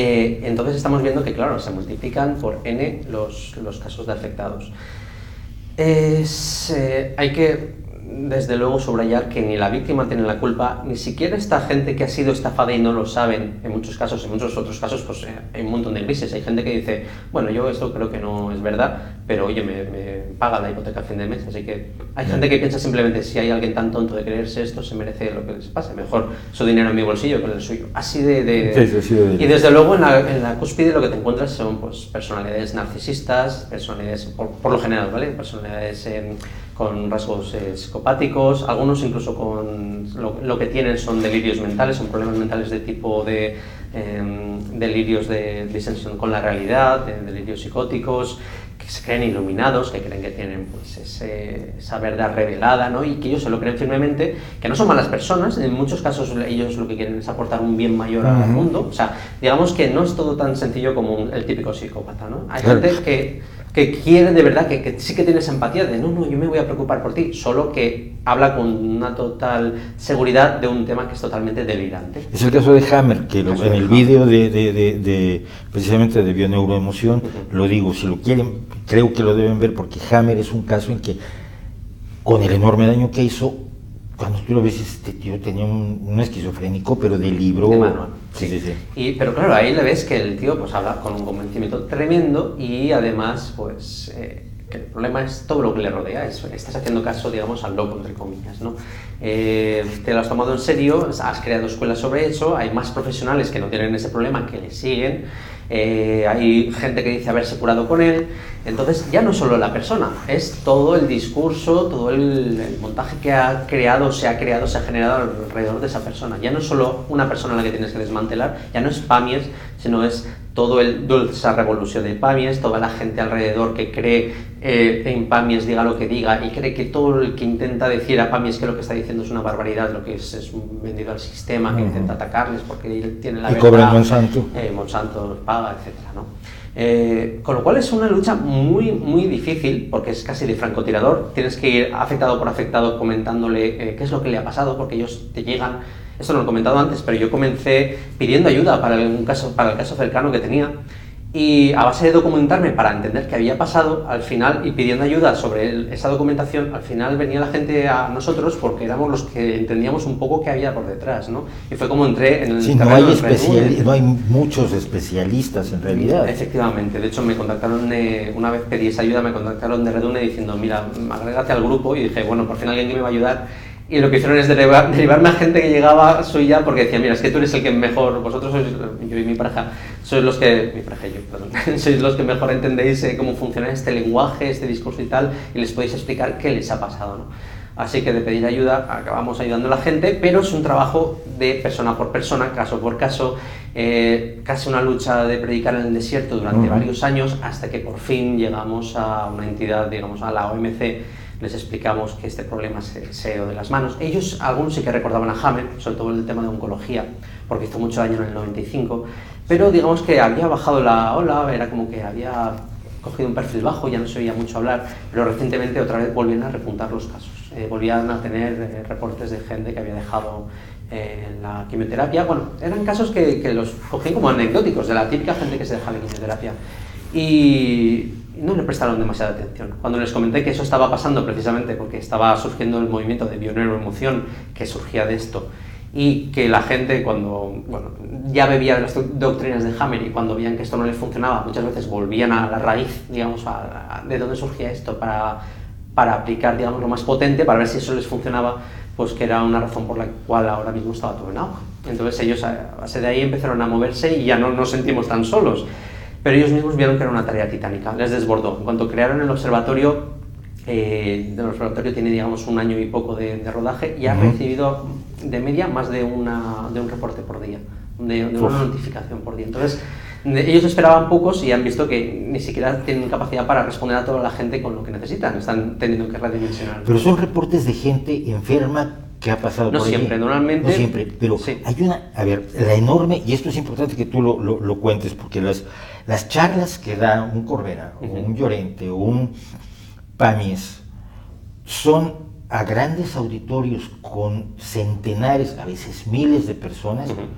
Entonces estamos viendo que, claro, se multiplican por N los casos de afectados. Hay que, desde luego, subrayar que ni la víctima tiene la culpa, ni siquiera esta gente que ha sido estafada y no lo saben, en muchos casos, en muchos otros casos, pues hay un montón de grises. Hay gente que dice, bueno, yo esto creo que no es verdad, pero oye, me paga la hipoteca a fin de mes, así que hay gente que piensa simplemente, si hay alguien tan tonto de creerse esto, se merece lo que les pase, mejor su dinero en mi bolsillo que el suyo. Así Y desde luego en la cúspide lo que te encuentras son pues personalidades narcisistas, personalidades, por lo general, ¿vale? Personalidades con rasgos psicopáticos, algunos incluso con lo que tienen son delirios mentales, son problemas mentales de tipo de delirios de disensión con la realidad, delirios psicóticos, que se creen iluminados, que creen que tienen pues esa verdad revelada, ¿no? Y que ellos se lo creen firmemente, que no son malas personas, en muchos casos ellos lo que quieren es aportar un bien mayor al mundo, o sea, digamos que no es todo tan sencillo como el típico psicópata, ¿no? Hay gente que quiere de verdad, que sí que tienes empatía de no, yo me voy a preocupar por ti, solo que habla con una total seguridad de un tema que es totalmente delirante. Es el caso de Hammer, que en el vídeo precisamente de Bioneuroemoción, lo digo, si lo quieren, creo que lo deben ver, porque Hammer es un caso en que, con el enorme daño que hizo, cuando tú lo ves, este tío tenía un esquizofrénico, pero de libro. De manual. Sí. Pero claro, ahí le ves que el tío pues habla con un convencimiento tremendo y además, pues, que el problema es todo lo que le rodea. Estás haciendo caso, digamos, al loco, entre comillas, ¿no? Te lo has tomado en serio, has creado escuelas sobre eso, hay más profesionales que no tienen ese problema, que le siguen. Hay gente que dice haberse curado con él, entonces ya no es solo la persona, es todo el discurso, todo el montaje que se ha generado alrededor de esa persona. Ya no es solo una persona a la que tienes que desmantelar, ya no es Pamies, sino es toda esa revolución de Pamies, toda la gente alrededor que cree en Pamies, diga lo que diga, y cree que todo el que intenta decir a Pamies que lo que está diciendo es una barbaridad, lo que es un vendido al sistema, que intenta atacarles porque él tiene la verdad. Y cobra Monsanto. Monsanto paga, etcétera, ¿no? Con lo cual es una lucha muy, muy difícil, porque es casi de francotirador. Tienes que ir afectado por afectado comentándole qué es lo que le ha pasado, porque ellos te llegan. Esto no lo he comentado antes, pero yo comencé pidiendo ayuda para el caso cercano que tenía, y a base de documentarme para entender qué había pasado, al final, y pidiendo ayuda sobre esa documentación, al final venía la gente a nosotros porque éramos los que entendíamos un poco qué había por detrás, ¿no? Y fue como entré en el terreno no hay muchos especialistas en realidad. Efectivamente, de hecho me contactaron, una vez pedí esa ayuda, me contactaron de Redune diciendo, mira, agrégate al grupo, y dije, bueno, por fin alguien que me va a ayudar. Y lo que hicieron es derivarme a gente que llegaba suya, porque decía, mira, es que tú eres el que mejor, vosotros sois, yo y mi pareja, sois los que mejor entendéis cómo funciona este lenguaje, este discurso y tal, y les podéis explicar qué les ha pasado, ¿no? Así que de pedir ayuda acabamos ayudando a la gente, pero es un trabajo de persona por persona, caso por caso, casi una lucha de predicar en el desierto durante varios años, hasta que por fin llegamos a una entidad, digamos, a la OMC. Les explicamos que este problema se ha ido de las manos. Ellos, algunos sí que recordaban a Hammer, sobre todo el tema de oncología, porque hizo mucho daño en el 95, pero digamos que había bajado la ola, era como que había cogido un perfil bajo, ya no se oía mucho hablar, pero recientemente otra vez volvían a repuntar los casos. Volvían a tener reportes de gente que había dejado la quimioterapia. Bueno, eran casos que los cogían como anecdóticos, de la típica gente que se deja la quimioterapia. Y no le prestaron demasiada atención. Cuando les comenté que eso estaba pasando precisamente porque estaba surgiendo el movimiento de bioneuroemoción que surgía de esto, y que la gente cuando ya bebía de las doctrinas de Hammer, y cuando veían que esto no les funcionaba, muchas veces volvían a la raíz, digamos, de dónde surgía esto para aplicar, digamos, lo más potente, para ver si eso les funcionaba, pues que era una razón por la cual ahora mismo estaba todo en auge. Entonces ellos a base de ahí empezaron a moverse y ya no nos sentimos tan solos. Pero ellos mismos vieron que era una tarea titánica, les desbordó. En cuanto crearon el observatorio, tiene, digamos, 1 año y poco de rodaje, y ha recibido de media más de un reporte por día, de una notificación por día. Entonces, ellos esperaban pocos y han visto que ni siquiera tienen capacidad para responder a toda la gente con lo que necesitan, están teniendo que redimensionar. Pero son reportes de gente enferma que ha pasado no por siempre, allí. Normalmente... No siempre, pero sí. Hay la enorme, y esto es importante que tú lo cuentes, porque las charlas que da un Corbera, o un Llorente, o un Pamies, son a grandes auditorios con centenares, a veces miles de personas,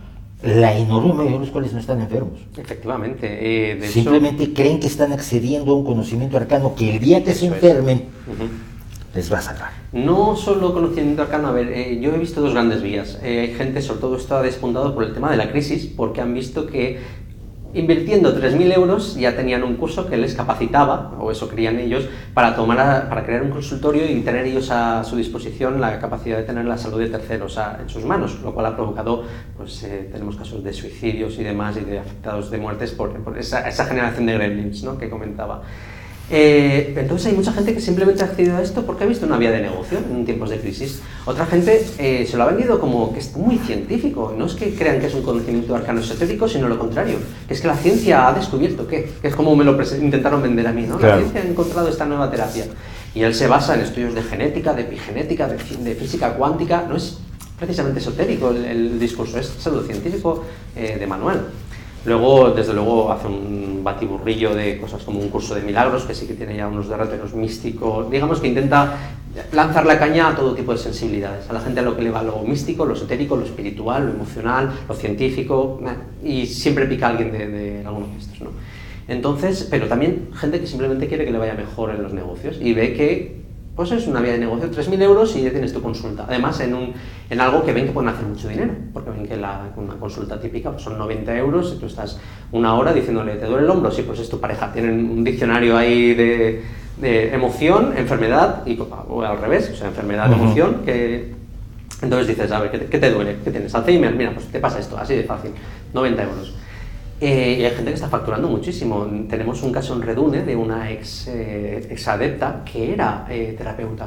la enorme mayoría de los cuales no están enfermos. Efectivamente. De Simplemente creen que están accediendo a un conocimiento arcano que el día que se enfermen les va a salvar. No solo conocimiento arcano, a ver, yo he visto dos grandes vías. Hay gente, sobre todo está despuntado por el tema de la crisis, porque han visto que invirtiendo 3.000 euros ya tenían un curso que les capacitaba, o eso creían ellos, para crear un consultorio y tener ellos a su disposición la capacidad de tener la salud de terceros en sus manos, lo cual ha provocado, pues tenemos casos de suicidios y demás, y de afectados de muertes por esa generación de gremlins, ¿no?, que comentaba. Entonces hay mucha gente que simplemente ha accedido a esto porque ha visto una vía de negocio en tiempos de crisis. Otra gente se lo ha vendido como que es muy científico. No es que crean que es un conocimiento arcano esotérico, sino lo contrario, que es que la ciencia ha descubierto que es como me lo intentaron vender a mí, ¿no? Claro. La ciencia ha encontrado esta nueva terapia y él se basa en estudios de genética, de epigenética, de física cuántica. No es precisamente esotérico el discurso, es pseudocientífico de manual. Luego, desde luego, hace un batiburrillo de cosas como un curso de milagros, que sí que tiene ya unos derroteros místicos, digamos que intenta lanzar la caña a todo tipo de sensibilidades, a la gente a lo que le va lo místico, lo esotérico, lo espiritual, lo emocional, lo científico, y siempre pica a alguien de algunos de estos, ¿no? Entonces, pero también gente que simplemente quiere que le vaya mejor en los negocios y ve que pues es una vía de negocio, 3.000 euros y ya tienes tu consulta. Además, en algo que ven que pueden hacer mucho dinero, porque ven que una consulta típica pues son 90 euros y tú estás una hora diciéndole, ¿te duele el hombro? Sí, pues es tu pareja. Tienen un diccionario ahí de emoción, enfermedad, o al revés, o sea, enfermedad, emoción, que... Entonces dices, a ver, ¿qué te duele? ¿Qué tienes? Alzheimer, mira, pues te pasa esto, así de fácil, 90 euros. Y hay gente que está facturando muchísimo. Tenemos un caso en Redune de una ex adepta que era terapeuta.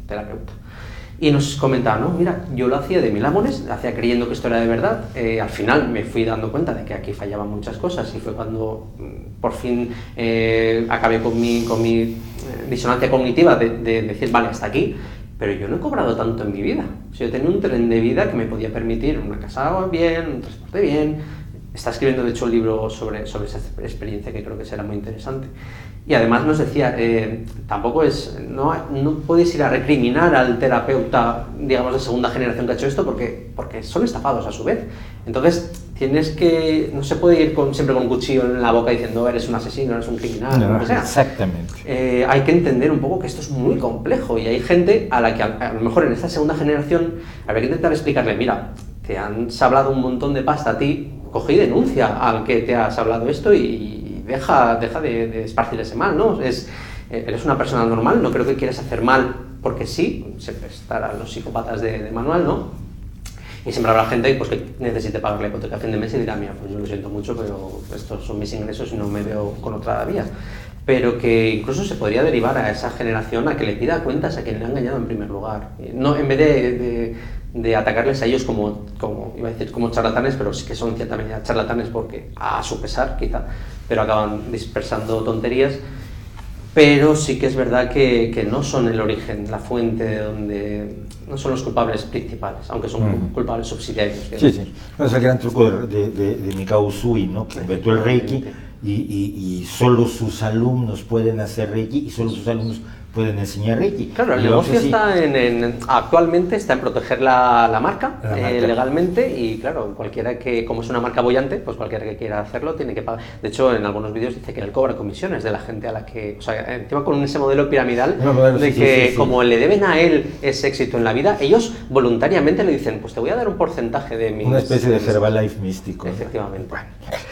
Y nos comentaba, no, mira, yo lo hacía de mil amores, lo hacía creyendo que esto era de verdad. Al final me fui dando cuenta de que aquí fallaban muchas cosas y fue cuando por fin acabé con mi disonancia cognitiva de decir, vale, hasta aquí. Pero yo no he cobrado tanto en mi vida. O sea, yo tenía un tren de vida que me podía permitir una casa bien, un transporte bien. Está escribiendo, de hecho, un libro sobre esa experiencia que creo que será muy interesante. Y además nos decía, tampoco no puedes ir a recriminar al terapeuta, digamos, de segunda generación que ha hecho esto, porque son estafados a su vez. Entonces, no se puede ir siempre con un cuchillo en la boca diciendo, eres un asesino, eres un criminal, no, lo que sea. Exactamente. Hay que entender un poco que esto es muy complejo y hay gente a la que a lo mejor en esta segunda generación habría que intentar explicarle, mira, te han sablado un montón de pasta a ti, coge y denuncia al que te has hablado esto y deja de esparcir ese mal, ¿no? Eres una persona normal, no creo que quieras hacer mal porque sí, siempre estarán los psicópatas de manual, ¿no? Y siempre habrá gente pues, que necesite pagar la hipoteca a fin de mes y dirá, mira, pues yo lo siento mucho, pero estos son mis ingresos y no me veo con otra vía. Pero que incluso se podría derivar a esa generación a que le pida cuentas a quien le ha engañado en primer lugar. No, en vez de atacarles a ellos como iba a decir, como charlatanes, pero sí que son en cierta medida charlatanes porque a su pesar, quizá, pero acaban dispersando tonterías. Pero sí que es verdad que no son el origen, la fuente de donde... No son los culpables principales, aunque son culpables subsidiarios. Sí. Es el gran truco de Mikao Usui, ¿no? Que inventó el Reiki y solo sus alumnos pueden hacer Reiki y solo sus alumnos pueden enseñar Reiki. Claro, el negocio está actualmente está en proteger la marca legalmente y claro, cualquiera que, como es una marca bollante, pues cualquiera que quiera hacerlo tiene que pagar. De hecho, en algunos vídeos dice que él cobra comisiones de la gente a la que, o sea, encima con ese modelo piramidal de que como le deben a él ese éxito en la vida, ellos voluntariamente le dicen, pues te voy a dar un porcentaje de mi... Una especie de Herbalife místico. Efectivamente. Bueno.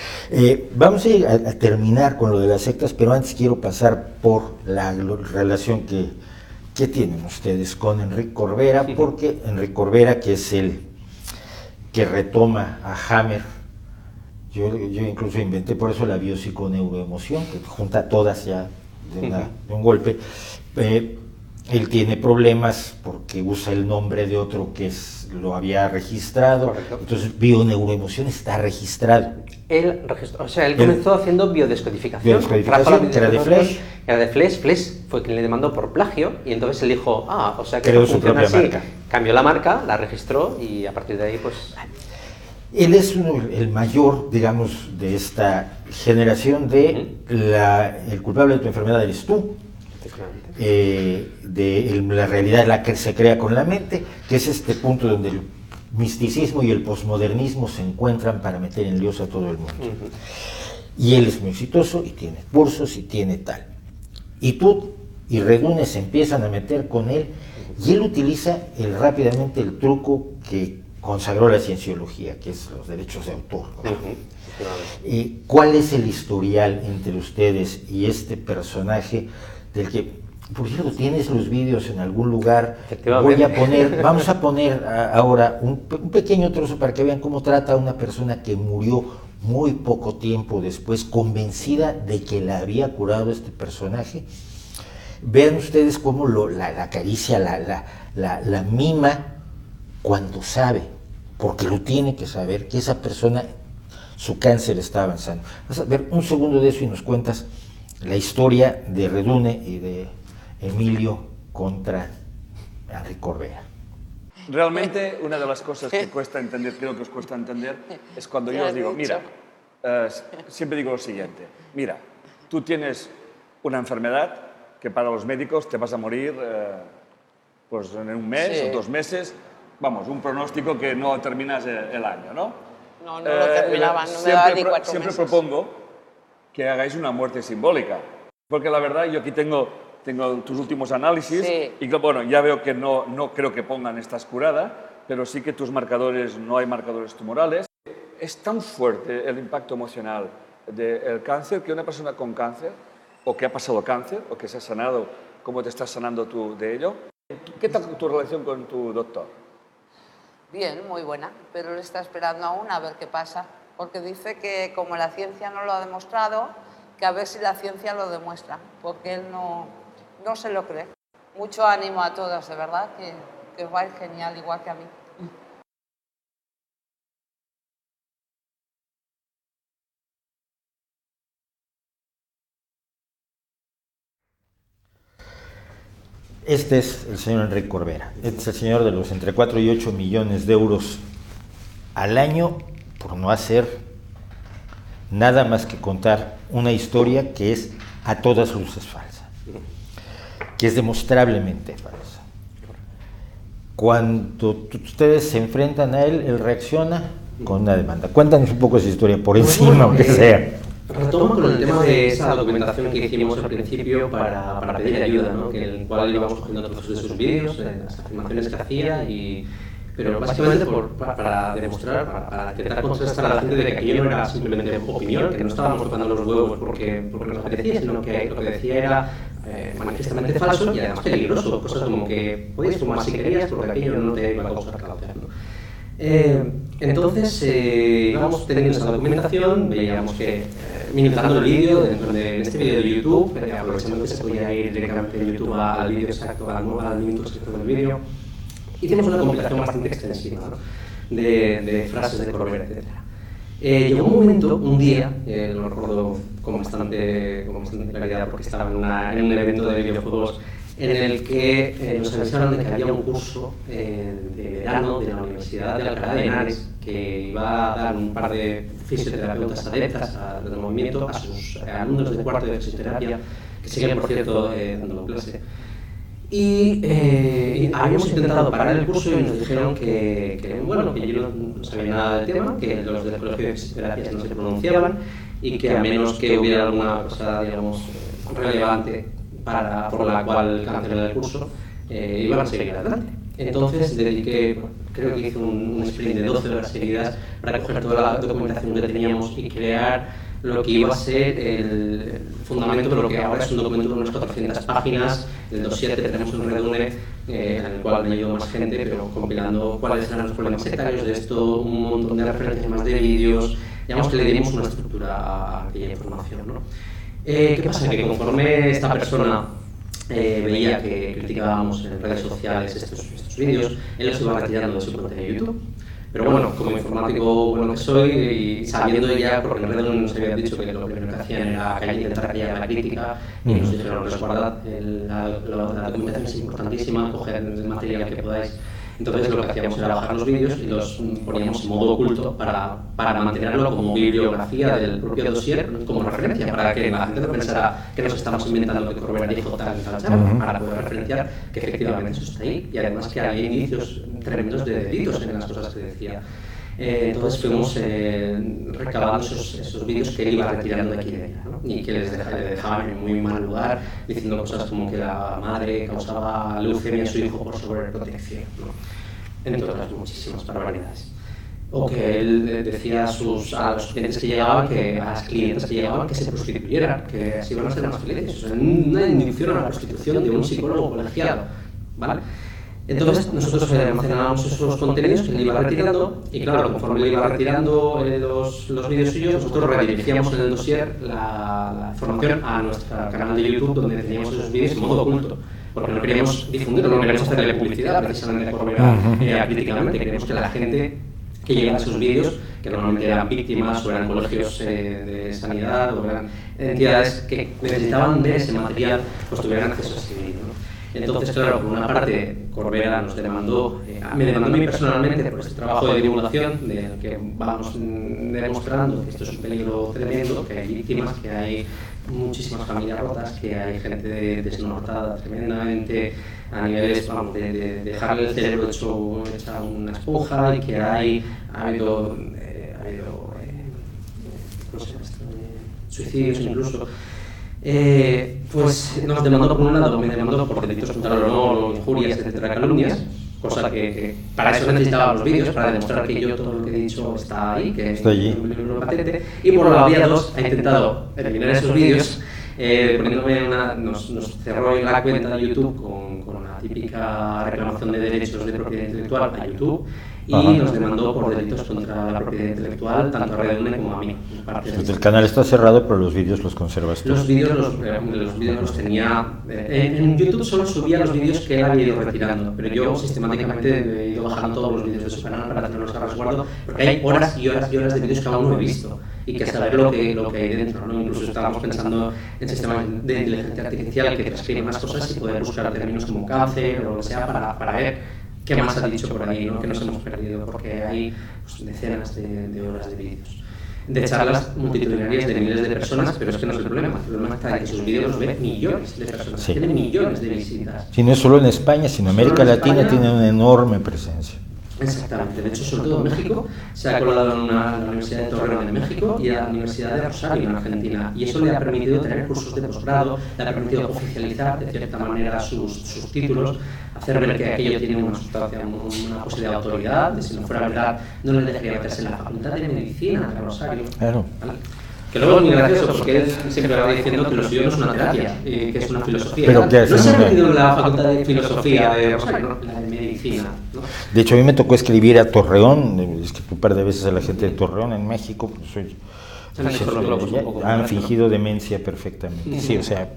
Vamos a terminar con lo de las sectas, pero antes quiero pasar por la relación que tienen ustedes con Enrique Corbera, porque Enrique Corbera, que es el que retoma a Hammer, yo incluso inventé por eso la biopsiconeuroemoción, que junta todas ya de un golpe. Él tiene problemas porque usa el nombre de otro que lo había registrado. Correcto. Entonces, bioneuroemoción está registrado. Él registró, o sea, él comenzó haciendo biodescodificación. Biodescodificación, que era de Flesch. Era de Flesch. Flesch fue quien le demandó por plagio y entonces él dijo, o sea que creó su propia así. marca. Cambió la marca, la registró y a partir de ahí, pues... Él es el mayor, digamos, de esta generación de el culpable de tu enfermedad eres tú. La realidad es la que se crea con la mente, que es este punto donde misticismo y el posmodernismo se encuentran para meter en líos a todo el mundo. Y él es muy exitoso y tiene cursos y tiene tal. Y tú y Redune se empiezan a meter con él y él utiliza rápidamente el truco que consagró la cienciología, que es los derechos de autor, ¿no? ¿Cuál es el historial entre ustedes y este personaje del que, por cierto, tienes los vídeos en algún lugar? Vamos a poner ahora un pequeño trozo para que vean cómo trata a una persona que murió muy poco tiempo después, convencida de que la había curado este personaje. Vean ustedes cómo la acaricia, la mima cuando sabe, porque lo tiene que saber, que esa persona, su cáncer está avanzando. Vas a ver un segundo de eso y nos cuentas la historia de Redune y de Emilio contra Enric Corbera. Realmente, una de las cosas que cuesta entender, creo que os cuesta entender, es cuando yo os digo, mira, siempre digo lo siguiente, mira, tú tienes una enfermedad que para los médicos te vas a morir pues en un mes o 2 meses, vamos, un pronóstico que no terminas el año, ¿no? No lo terminaban, no me daba ni 4 meses. Siempre propongo que hagáis una muerte simbólica, porque la verdad yo aquí tengo tus últimos análisis y bueno, ya veo que no creo que pongan estás curada, pero sí que tus marcadores, no hay marcadores tumorales. Es tan fuerte el impacto emocional del cáncer que una persona con cáncer, o que ha pasado cáncer, o que se ha sanado, ¿cómo te estás sanando tú de ello? ¿Qué tal tu relación con tu doctor? Bien, muy buena, pero él está esperando aún a ver qué pasa, porque dice que como la ciencia no lo ha demostrado, que a ver si la ciencia lo demuestra, porque él no se lo cree. Mucho ánimo a todos, de verdad, que os va a ir genial, igual que a mí. Este es el señor Enric Corbera. Este es el señor de los entre 4 y 8 millones de euros al año por no hacer nada más que contar una historia que es a todas luces falsa, que es demostrablemente falsa. Cuando ustedes se enfrentan a él, él reacciona con una demanda. Cuéntanos un poco esa historia por encima, aunque sea. Retomo con el tema de esa documentación que hicimos al principio para pedir ayuda, ¿no? Que en el cual íbamos cogiendo trozos de sus vídeos, las afirmaciones que hacía, pero básicamente para demostrar, para intentar contrastar a la gente de que aquello no era simplemente opinión, que no estábamos tocando los huevos porque nos apetecía, sino que lo que decía era manifiestamente falso y además peligroso, cosas como que podías fumar si querías porque aquello no te iba a causar cáncer, ¿no? Entonces íbamos teniendo esa documentación, veíamos que minimizando el vídeo dentro de este vídeo de YouTube, aprovechando que se podía ir directamente de YouTube al vídeo exacto, al minuto exacto del vídeo, y tenemos una compilación bastante extensiva, ¿no? de frases de Corbera, etc. Llegó un momento, un día, lo recuerdo con bastante claridad porque estaba en un evento de videojuegos en el que nos avisaron de que había un curso de verano de la Universidad de Alcalá de Henares que iba a dar un par de fisioterapeutas adeptas del movimiento a sus alumnos de cuarto de fisioterapia, que siguen, por cierto, dando clase. Y habíamos intentado parar el curso y nos dijeron que yo no sabía nada del tema, que los del colegio de fisioterapia no se pronunciaban y que a menos que hubiera alguna cosa, digamos, relevante por la cual cancelé el curso, iban a seguir adelante. Entonces dediqué, creo que hice un sprint de 12 horas seguidas para coger toda la documentación que teníamos y crear lo que iba a ser el fundamento de lo que ahora es un documento de unas 400 páginas, el dossier que tenemos en Redune, en el cual me ayudó más gente, pero compilando cuáles eran los problemas sectarios de esto, un montón de referencias más de vídeos, digamos que le dimos una estructura a aquella información, ¿no? ¿Qué pasa? Que conforme esta persona veía que criticábamos en redes sociales estos vídeos, él los iba retirando de su cuenta de YouTube. Pero bueno, como informático bueno que soy y sabiendo ya, porque en Redune nos habían dicho que lo primero que hacían era intentar callar la crítica y nos dijeron, resguardad, la documentación es importantísima, coged el material que podáis. Entonces lo que hacíamos era bajar los vídeos y los poníamos en modo oculto para mantenerlo como bibliografía del propio dossier, como referencia, para que la gente no pensara que nos estamos inventando que Corbera dijo tal y tal, para poder referenciar que efectivamente eso está ahí, y además que hay indicios tremendos de delitos en las cosas que decía. Entonces fuimos recabando esos vídeos que él iba retirando de aquí de allá, ¿no? Y que les dejaban en muy mal lugar, diciendo cosas como que la madre causaba leucemia a su hijo por sobreprotección, ¿no? Entre otras muchísimas barbaridades. O que él decía a los clientes que llegaban, a las clientes que llegaban, que se prostituyeran, que así iban a ser más felices. O sea, una inducción a la prostitución de un psicólogo colegiado, ¿vale? Entonces nosotros almacenábamos esos contenidos que él iba retirando, y claro, conforme él iba retirando los vídeos suyos, nosotros redirigíamos en el dossier la información a nuestro canal de YouTube, donde teníamos esos vídeos en modo oculto, porque no queríamos difundirlo, no queríamos hacerle publicidad precisamente a Corbera críticamente. Queríamos que la gente que llegara a esos vídeos, que normalmente eran víctimas o eran colegios de sanidad o eran entidades que necesitaban ver ese material, pues tuvieran acceso a ese vídeo, ¿no? Entonces, claro, por una parte, Corbera nos demandó, me demandó a mí personalmente por este trabajo de divulgación, de que vamos demostrando que esto es un peligro tremendo, que hay víctimas, que hay muchísimas familias rotas, que hay gente desnortada tremendamente a niveles, vamos, de dejarle el cerebro hecho una esponja, y que ha habido suicidios incluso. Pues nos demandó por un lado, me demandó por delitos contra el honor, injurias, etcétera, calumnias, cosa que para eso necesitaba los vídeos, para demostrar que yo todo lo que he dicho está ahí, que está allí, patente. Y por la vía 2 ha intentado eliminar esos vídeos, poniéndome nos cerró la cuenta de YouTube con la típica reclamación de derechos de propiedad intelectual a YouTube, y nos demandó por delitos contra la propiedad intelectual, tanto a Redonde como a mí. El canal está cerrado, pero los vídeos los conservas tú. Los vídeos los tenía... En YouTube solo subía los vídeos que él había ido retirando, pero yo sistemáticamente he ido bajando todos los vídeos de su canal para tenerlos a resguardo, porque hay horas y horas y horas de vídeos que aún no he visto, y que saber lo que hay dentro, ¿no? Incluso estábamos pensando en sistemas de inteligencia artificial que transcriben las cosas y poder buscar términos como cáncer o lo que sea para ver qué más ha dicho por ahí, ¿no? Que nos hemos perdido, porque hay pues, decenas de horas de vídeos, de charlas multitudinarias de miles de personas, pero es que no es el problema está en que sus vídeos los ven millones de personas, sí. Tienen millones de visitas. Si no es solo en España, sino en América Latina tiene una enorme presencia. Exactamente, de hecho, sobre todo en México, se ha colado en la Universidad de Torreón en México y a la Universidad de Rosario en Argentina, y eso le ha permitido tener cursos de posgrado, le ha permitido oficializar de cierta manera sus títulos, hacer ver que aquello tiene una sustancia, una posibilidad de autoridad, de si no fuera verdad, no le dejaría meterse en la Facultad de Medicina de Rosario. Claro. ¿Vale? Que luego es muy gracioso, porque él siempre va diciendo que lo suyo no es una terapia, que es una filosofía. ¿Pero qué hace? No se ha metido en la Facultad de Filosofía de Rosario, no, la de Medicina, ¿no? De hecho, a mí me tocó escribir a Torreón, es que un par de veces a la gente de Torreón en México, pues han fingido demencia perfectamente. Sí, o sea,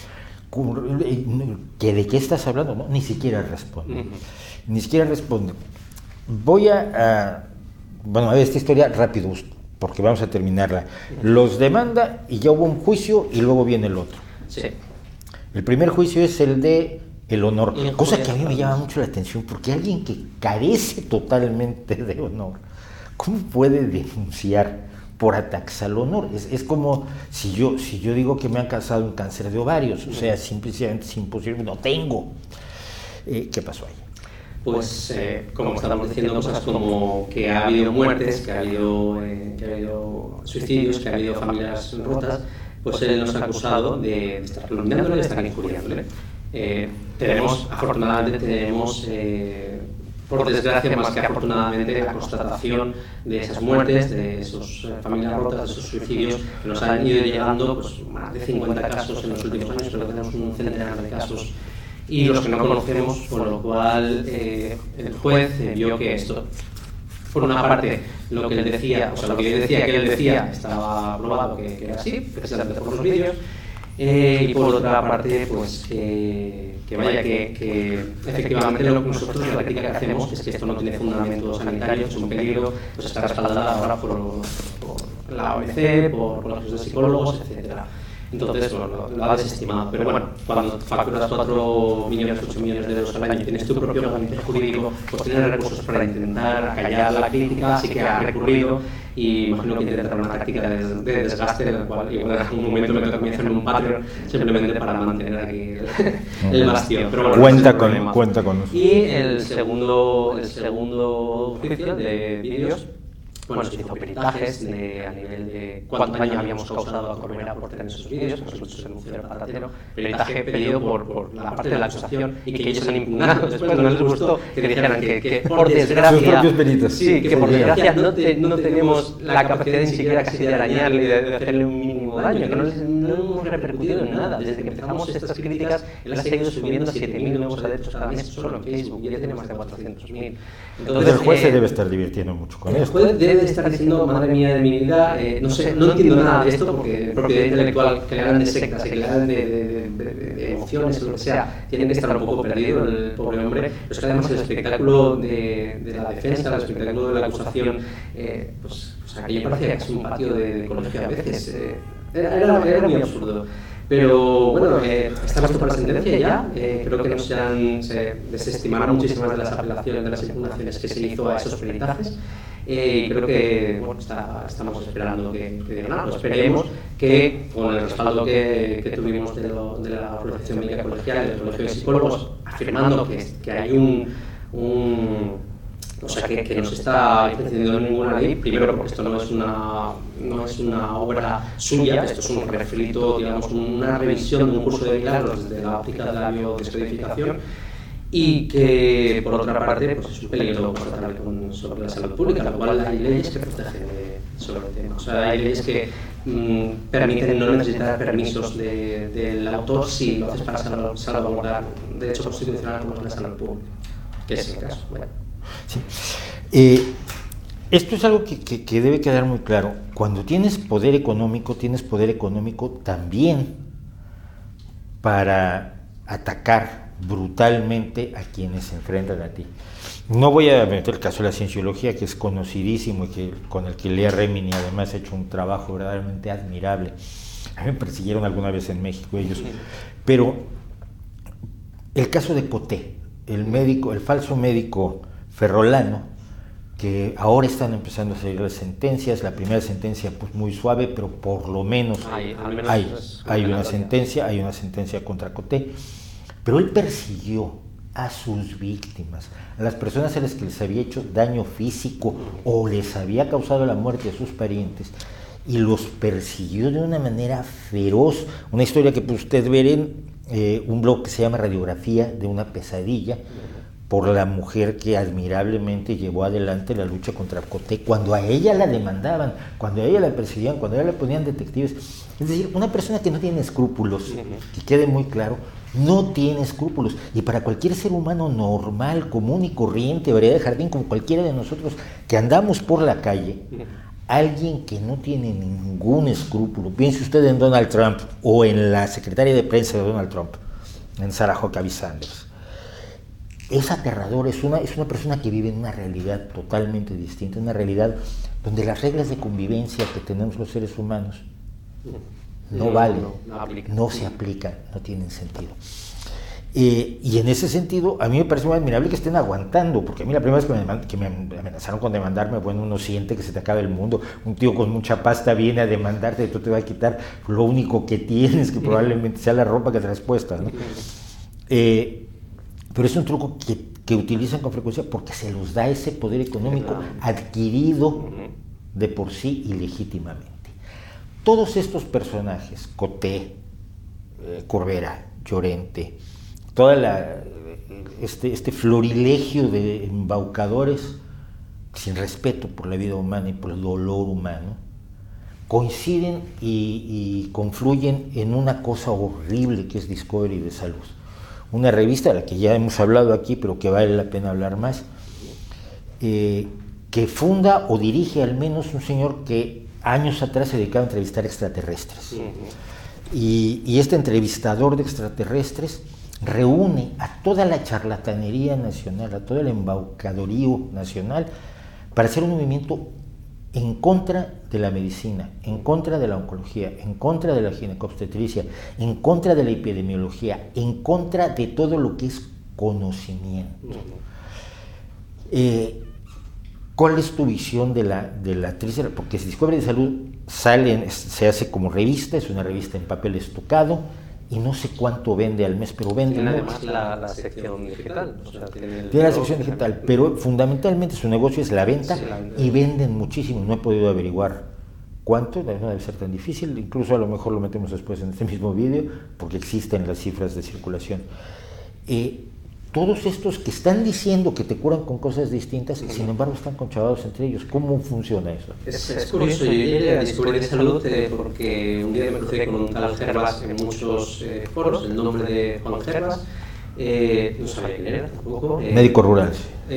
¿de qué estás hablando? No, ni siquiera responde. Ni siquiera responde. Voy a ver esta historia rápido, porque vamos a terminarla. Los demanda y ya hubo un juicio y luego viene el otro. Sí. El primer juicio es el de el honor, cosa que a mí me llama mucho la atención, porque alguien que carece totalmente de honor, ¿cómo puede denunciar por ataques al honor? Es como si yo digo que me han causado un cáncer de ovarios, o sea, simplemente es imposible, no tengo. ¿Qué pasó ahí? Pues, como estábamos diciendo, cosas como que ha habido muertes, que ha habido suicidios, que ha habido familias rotas, pues él nos ha acusado de estar calumniándole, de estar injuriándole. Afortunadamente por desgracia, más que afortunadamente, la constatación de esas muertes, de esas familias rotas, de esos suicidios, que nos han ido llegando, pues más de 50 casos en los últimos años, pero tenemos un centenar de casos, y los que no conocemos, por lo cual el juez vio que esto, por una parte, lo que él decía, o sea, lo que yo decía que él decía estaba probado que era así, precisamente por los vídeos, y por otra parte, pues que efectivamente lo que nosotros, la crítica que hacemos es que esto no tiene fundamento sanitario, es un peligro, pues está respaldada ahora por la OMC, por los de psicólogos, etc. entonces lo ha desestimado. Pero bueno, cuando facturas 4 millones, 8 millones de euros al año y tienes tu propio gabinete jurídico, pues tienes recursos para intentar acallar la crítica, así que ha recurrido y imagino que intentará una táctica de desgaste en la cual igual en algún momento me comienza en un Patreon simplemente para mantener aquí el bastión. Pero bueno, cuenta con eso. Y el segundo juicio de vídeos, bueno, se hizo peritajes a nivel de cuánto daño habíamos causado a Corbera por tener esos vídeos, nosotros se anunció el patatero, peritaje pedido por la parte de la acusación y que ellos han impugnado. Después no les gustó que dijeran que por desgracia, sí, que por desgracia no tenemos la capacidad ni siquiera casi de arañarle y de hacerle un mínimo daño, que no hemos repercutido en nada. Desde que empezamos estas críticas, él ha seguido subiendo 7.000 nuevos adeptos cada mes solo en Facebook y ya tiene más de 400.000. Entonces el juez se debe estar divirtiendo mucho con esto. El juez debe estar diciendo, madre mía de mi vida, no entiendo nada de esto porque propiedad intelectual que le hagan de sectas, que le hagan de emociones o lo que sea, tiene que estar un poco perdido el pobre hombre. Pero es que además el espectáculo de la defensa, el espectáculo de la acusación, pues aquello parecía que es un patio de colegio a veces. Era muy absurdo. Pero bueno, está puesto para sentencia ya. Creo que se desestimaron muchísimas de las apelaciones, de las impugnaciones que se hizo a esos peritajes. Creo que bueno, estamos esperando que digan algo. Esperemos que con el respaldo que tuvimos de la Organización Médica Colegial y del Colegio de Psicólogos, afirmando que hay o sea, que no se está incumpliendo ninguna ley, primero porque esto no es una obra suya, esto es un refrito, digamos, una revisión de un curso de milagros desde la óptica de la biodescodificación, y que, por otra parte, pues es un peligro constatable sobre la salud pública, lo cual hay leyes que protegen sobre el tema. O sea, hay leyes que permiten no necesitar permisos del autor si lo haces para salvaguardar derecho constitucional como es la salud pública, que es el caso. Bueno. Sí. Esto es algo que debe quedar muy claro. Cuando tienes poder económico también para atacar brutalmente a quienes se enfrentan a ti. No voy a meter el caso de la cienciología, que es conocidísimo y con el que Lea Remini además ha hecho un trabajo verdaderamente admirable. A mí me persiguieron alguna vez en México ellos. Pero el caso de Coté, el falso médico ferrolano, que ahora están empezando a salir las sentencias. La primera sentencia pues muy suave, pero por lo menos hay una sentencia contra Coté. Pero él persiguió a sus víctimas, a las personas a las que les había hecho daño físico o les había causado la muerte a sus parientes, y los persiguió de una manera feroz. Una historia que puede usted ver en un blog que se llama Radiografía de una pesadilla, por la mujer que admirablemente llevó adelante la lucha contra Coté, cuando a ella la demandaban, cuando a ella la perseguían, cuando a ella le ponían detectives. Es decir, una persona que no tiene escrúpulos, que quede muy claro, no tiene escrúpulos. Y para cualquier ser humano normal, común y corriente, variedad de jardín, como cualquiera de nosotros que andamos por la calle, alguien que no tiene ningún escrúpulo, piense usted en Donald Trump o en la secretaria de prensa de Donald Trump, en Sarah Huckabee Sanders, es aterrador. Es una persona que vive en una realidad totalmente distinta, una realidad donde las reglas de convivencia que tenemos los seres humanos no valen, no se aplican, no tienen sentido. Y en ese sentido, a mí me parece muy admirable que estén aguantando, porque a mí la primera vez que me amenazaron con demandarme, bueno, uno siente que se te acaba el mundo, un tío con mucha pasta viene a demandarte y tú te va a quitar lo único que tienes, que probablemente sea la ropa que traes puesta, ¿no? Pero es un truco que utilizan con frecuencia porque se los da ese poder económico adquirido de por sí ilegítimamente. Todos estos personajes, Coté, Corbera, Llorente, este florilegio de embaucadores sin respeto por la vida humana y por el dolor humano, coinciden y confluyen en una cosa horrible que es Discovery de Salud. Una revista de la que ya hemos hablado aquí, pero que vale la pena hablar más, que funda o dirige al menos un señor que años atrás se dedicaba a entrevistar extraterrestres. Y este entrevistador de extraterrestres reúne a toda la charlatanería nacional, a todo el embaucadorío nacional, para hacer un movimiento en contra de la medicina, en contra de la oncología, en contra de la ginecobstetricia, en contra de la epidemiología, en contra de todo lo que es conocimiento. ¿Cuál es tu visión de la triste? Porque Discovery de Salud se hace como revista, es una revista en papel estucado, y no sé cuánto vende al mes, pero vende tiene mucho. Además la sección digital. O sea, tiene la sección digital, pero fundamentalmente su negocio es la venta, sí, la venta. Y venden muchísimo. No he podido averiguar cuánto, no debe ser tan difícil, incluso a lo mejor lo metemos después en este mismo vídeo, porque existen las cifras de circulación. Todos estos que están diciendo que te curan con cosas distintas, sin embargo están conchavados entre ellos. ¿Cómo funciona eso? Es curioso, yo llegué a Discovery de Salud porque un día me crucé con un tal Gervas en muchos foros, el nombre de Juan Gervas, no sabía quién era tampoco. Médico rural.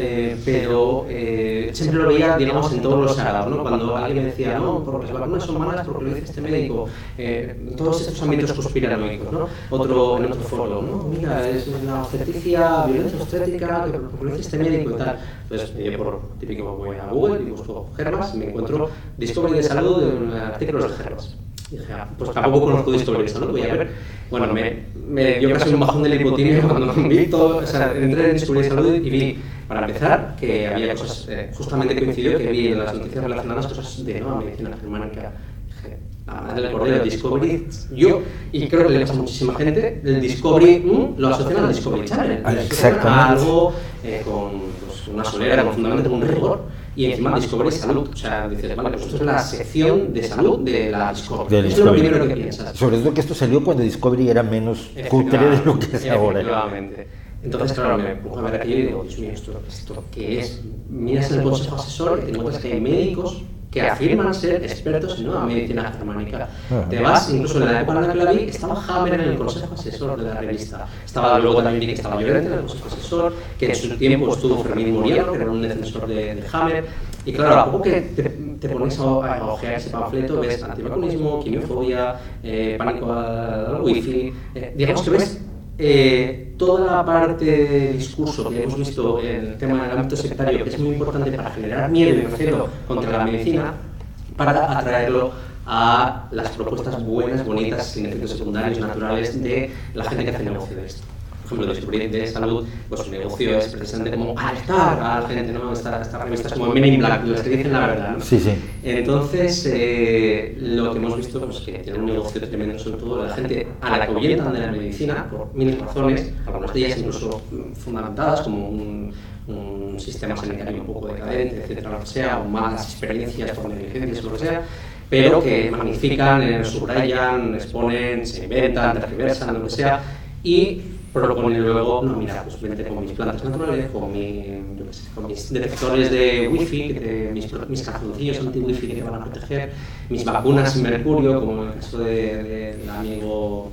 Pero siempre lo veía, digamos, en todos los ámbitos, ¿no? Cuando alguien me decía, no, porque las vacunas son malas porque lo dice este médico, todos estos ámbitos conspiranoicos, ¿no? En otro foro, ¿no? Mira, es una obstetricia, violencia obstétrica, porque lo dice este médico y tal. Entonces, yo por típico voy a Google y busco Gervas y me encuentro Discovery de Salud en artículos de Gervas. Y dije, pues tampoco conozco Discovery de Salud, voy a ver. Bueno, me dio casi un bajón de lipotimia cuando vi todo, o sea, entré en Discovery de Salud y vi, para empezar, que había cosas, justamente coincidió que vi en las noticias relacionadas cosas de nueva medicina germánica. Dije, la madre del cordero, Discovery, yo, y creo que le pasa a muchísima gente, el Discovery lo asocian al Discovery Channel. Exactamente. A algo con pues, una solera, con fundamento, con un rigor, y encima Discovery Salud. O sea, dices, vale, pues esto es la sección de salud de la Discovery. Esto es lo primero que piensas. Sobre todo que esto salió cuando Discovery era menos cutre de lo que es ahora. Efectivamente. Entonces, claro, me pongo a ver aquí y digo, Dios mío, ¿esto qué es? Miras en el consejo asesor y te encuentras que hay médicos que afirman ser expertos en nueva medicina germánica. Te vas, incluso en la época en la que la vi, estaba Hammer en el consejo asesor de la revista. Estaba luego también vi que estaba Llorente en el consejo asesor, que en su tiempo estuvo Fermín Muriano, que era un defensor de Hammer. Y claro, a poco que te pones a ojear ese panfleto, ves antivacunismo, quimiofobia, pánico al wifi, digamos que ves toda la parte de discurso que hemos visto en el tema del ámbito sectario, que es muy importante para generar miedo y recelo contra la medicina, para atraerlo a las propuestas buenas, bonitas, sin efectos secundarios, naturales de la gente que hace negocio de esto. Por ejemplo, Discovery de Salud, pues su negocio es precisamente como alertar a la gente, ¿no? Estas revistas como Men in Black, las que dicen la verdad, ¿no? Sí, sí. Entonces, lo que hemos visto es que tiene un negocio tremendo, sobre todo la gente a la que orientan de la medicina, por mil razones, algunas de ellas incluso fundamentadas, como un sistema sanitario un poco decadente, etcétera, lo que sea, o malas experiencias por negligencias, lo que sea, pero que magnifican, subrayan, exponen, se inventan, tergiversan, lo que sea, y proponen luego, no, mira, pues vente con mis plantas naturales, con mis detectores de wifi, mis calzoncillos anti-wifi que te van a proteger, mis vacunas sin mercurio, como en el caso del amigo,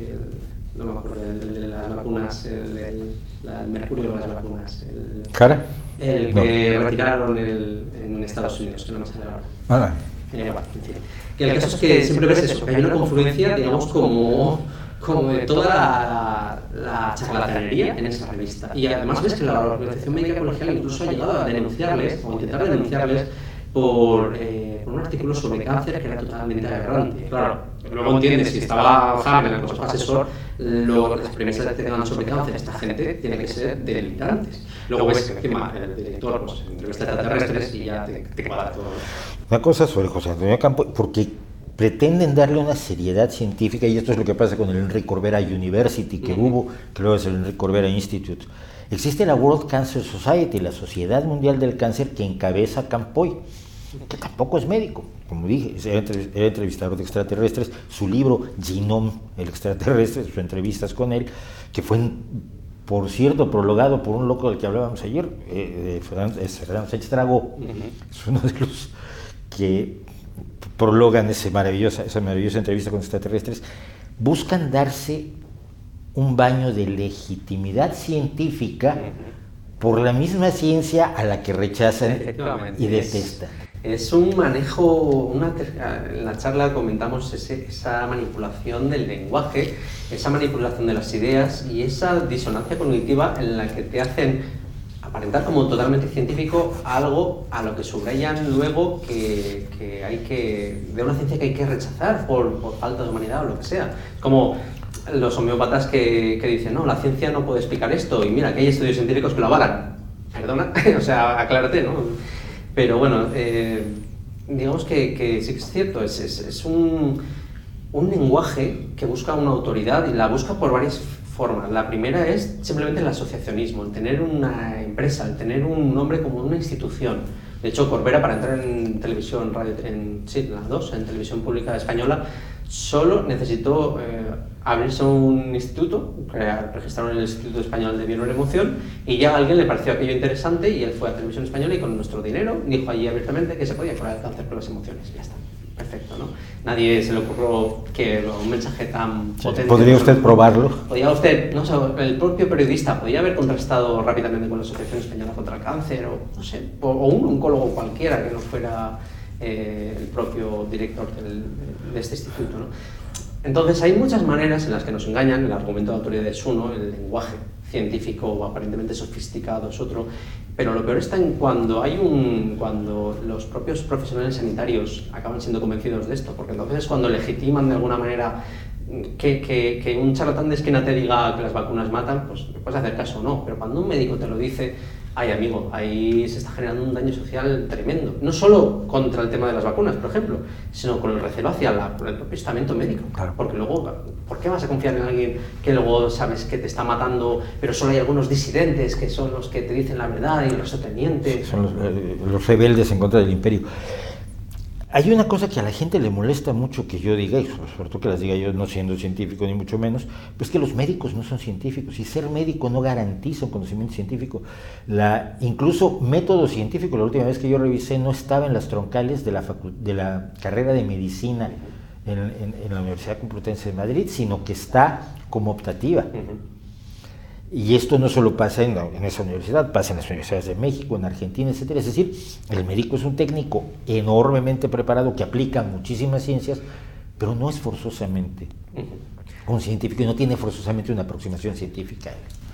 no me acuerdo, de las vacunas, el mercurio de las vacunas. ¿Cara? El que retiraron en Estados Unidos, que no me sale ahora. Vale. Bueno, en fin. Que el caso es que siempre ves eso, que hay una confluencia, digamos, como de toda la charlatanería en esa revista. Y además ves que la Organización Médica Colegial incluso ha llegado a denunciarles, o intentar denunciarles, por un artículo sobre cáncer que era totalmente aberrante. Claro, luego entiendes, si estaba Hammer en el consejo asesor, las premisas que tengan sobre cáncer esta gente tienen que ser delirantes. Luego ves que encima el director pues, entrevista extraterrestres y ya te cuadra todo. Una cosa sobre José Antonio Campo, porque pretenden darle una seriedad científica, y esto es lo que pasa con el Enrique Corbera University que hubo, que luego es el Enrique Corbera Institute. Existe la World Cancer Society, la Sociedad Mundial del Cáncer, que encabeza Campoy, que tampoco es médico, como dije, era entrevistador de extraterrestres. Su libro Genome, el extraterrestre, sus entrevistas con él, que fue, por cierto, prologado por un loco del que hablábamos ayer, Fernando Sánchez Dragó, es uno de los que prologan esa maravillosa entrevista con extraterrestres. Buscan darse un baño de legitimidad científica por la misma ciencia a la que rechazan y detestan. Es un manejo, en la charla comentamos esa manipulación del lenguaje, esa manipulación de las ideas y esa disonancia cognitiva en la que te hacen aparentar como totalmente científico algo a lo que subrayan luego que hay que, de una ciencia que hay que rechazar por falta de humanidad o lo que sea. Como los homeópatas que dicen, no, la ciencia no puede explicar esto, y mira, que hay estudios científicos que lo avalan. Perdona, o sea, aclárate, ¿no? Pero bueno, digamos que sí que es cierto, es un lenguaje que busca una autoridad y la busca por varias formas. La primera es simplemente el asociacionismo, el tener una empresa, el tener un nombre como una institución. De hecho, Corbera, para entrar en televisión, radio, sí, las dos, en televisión pública española, solo necesitó abrirse un instituto, registraron el Instituto Español de Bioneuroemoción, y ya a alguien le pareció aquello interesante y él fue a Televisión Española y con nuestro dinero dijo allí abiertamente que se podía curar el cáncer con las emociones. Ya está. Perfecto, ¿no? Nadie se le ocurrió que un mensaje tan potente... ¿Podría usted probarlo? Podría usted, no sé, el propio periodista podría haber contrastado rápidamente con la Asociación Española contra el Cáncer, o no sé, o un oncólogo cualquiera que no fuera el propio director de este instituto, ¿no? Entonces hay muchas maneras en las que nos engañan. El argumento de autoridad es uno, el lenguaje científico o aparentemente sofisticado es otro, pero lo peor está en cuando los propios profesionales sanitarios acaban siendo convencidos de esto, porque entonces es cuando legitiman de alguna manera que un charlatán de esquina te diga que las vacunas matan, pues le puedes hacer caso o no, pero cuando un médico te lo dice, ay amigo, ahí se está generando un daño social tremendo, no solo contra el tema de las vacunas, por ejemplo, sino con el recelo hacia el propio estamento médico, claro. Porque luego, ¿por qué vas a confiar en alguien que luego sabes que te está matando, pero solo hay algunos disidentes que son los que te dicen la verdad y los tenientes? Son los rebeldes en contra del imperio. Hay una cosa que a la gente le molesta mucho que yo diga, y sobre todo que las diga yo no siendo científico ni mucho menos, pues que los médicos no son científicos, y ser médico no garantiza un conocimiento científico. Incluso método científico, la última vez que yo revisé, no estaba en las troncales de la carrera de medicina en la Universidad Complutense de Madrid, sino que está como optativa. Y esto no solo pasa en esa universidad, pasa en las universidades de México, en Argentina, etcétera. Es decir, el médico es un técnico enormemente preparado que aplica muchísimas ciencias, pero no es forzosamente un científico y no tiene forzosamente una aproximación científica.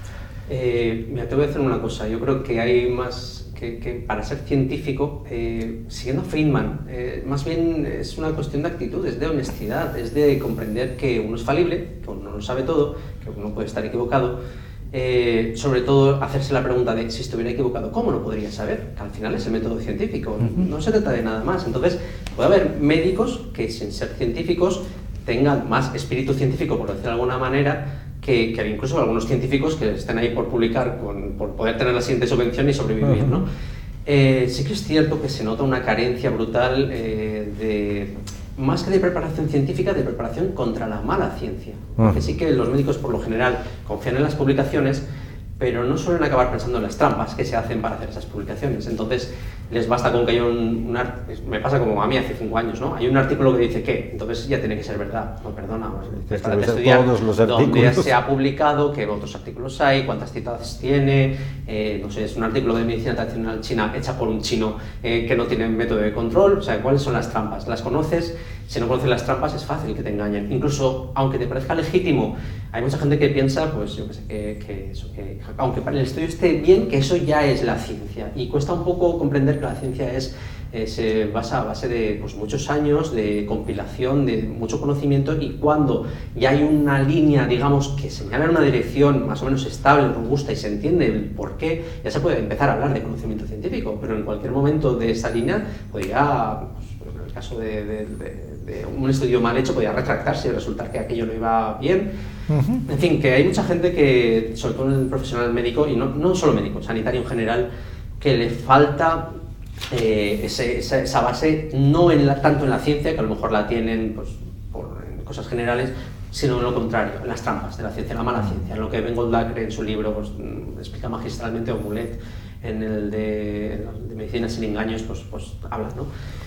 Mira, te voy a decir una cosa. Yo creo que hay más que para ser científico, siguiendo a Friedman, más bien es una cuestión de actitud, es de honestidad, es de comprender que uno es falible, que uno no lo sabe todo, que uno puede estar equivocado. Sobre todo hacerse la pregunta de si estuviera equivocado, ¿cómo lo podría saber? Que al final es el método científico, no se trata de nada más. Entonces puede haber médicos que sin ser científicos tengan más espíritu científico, por decirlo de alguna manera, que incluso algunos científicos que estén ahí por publicar, por poder tener la siguiente subvención y sobrevivir, ¿no? Sí que es cierto que se nota una carencia brutal más que de preparación científica, de preparación contra la mala ciencia. Porque sí que los médicos por lo general confían en las publicaciones, pero no suelen acabar pensando en las trampas que se hacen para hacer esas publicaciones. Entonces les basta con que haya me pasa como a mí hace 5 años, ¿no? Hay un artículo que dice que, entonces ya tiene que ser verdad. No, perdona, para estudiar dónde se ha publicado, qué otros artículos hay, cuántas citadas tiene, no sé, es un artículo de medicina tradicional china hecha por un chino que no tiene método de control. O sea, ¿cuáles son las trampas? ¿Las conoces? Si no conoces las trampas es fácil que te engañen. Incluso, aunque te parezca legítimo, hay mucha gente que piensa, pues yo que sé, que aunque para el estudio esté bien, que eso ya es la ciencia. Y cuesta un poco comprender que la ciencia se basa a base de pues, muchos años de compilación, de mucho conocimiento, y cuando ya hay una línea, digamos, que señala una dirección más o menos estable, robusta, y se entiende el por qué, ya se puede empezar a hablar de conocimiento científico, pero en cualquier momento de esa línea podría, pues, en el caso de un estudio mal hecho, podía retractarse y resultar que aquello no iba bien. En fin, que hay mucha gente que, sobre todo en el profesional médico, y no solo médico, sanitario en general, que le falta esa base, no tanto en la ciencia, que a lo mejor la tienen pues, en cosas generales, sino en lo contrario, en las trampas de la ciencia, en la mala ciencia, en lo que Bengold Dacre en su libro pues, explica magistralmente, o Mulet en el de Medicina sin engaños, pues habla, ¿no?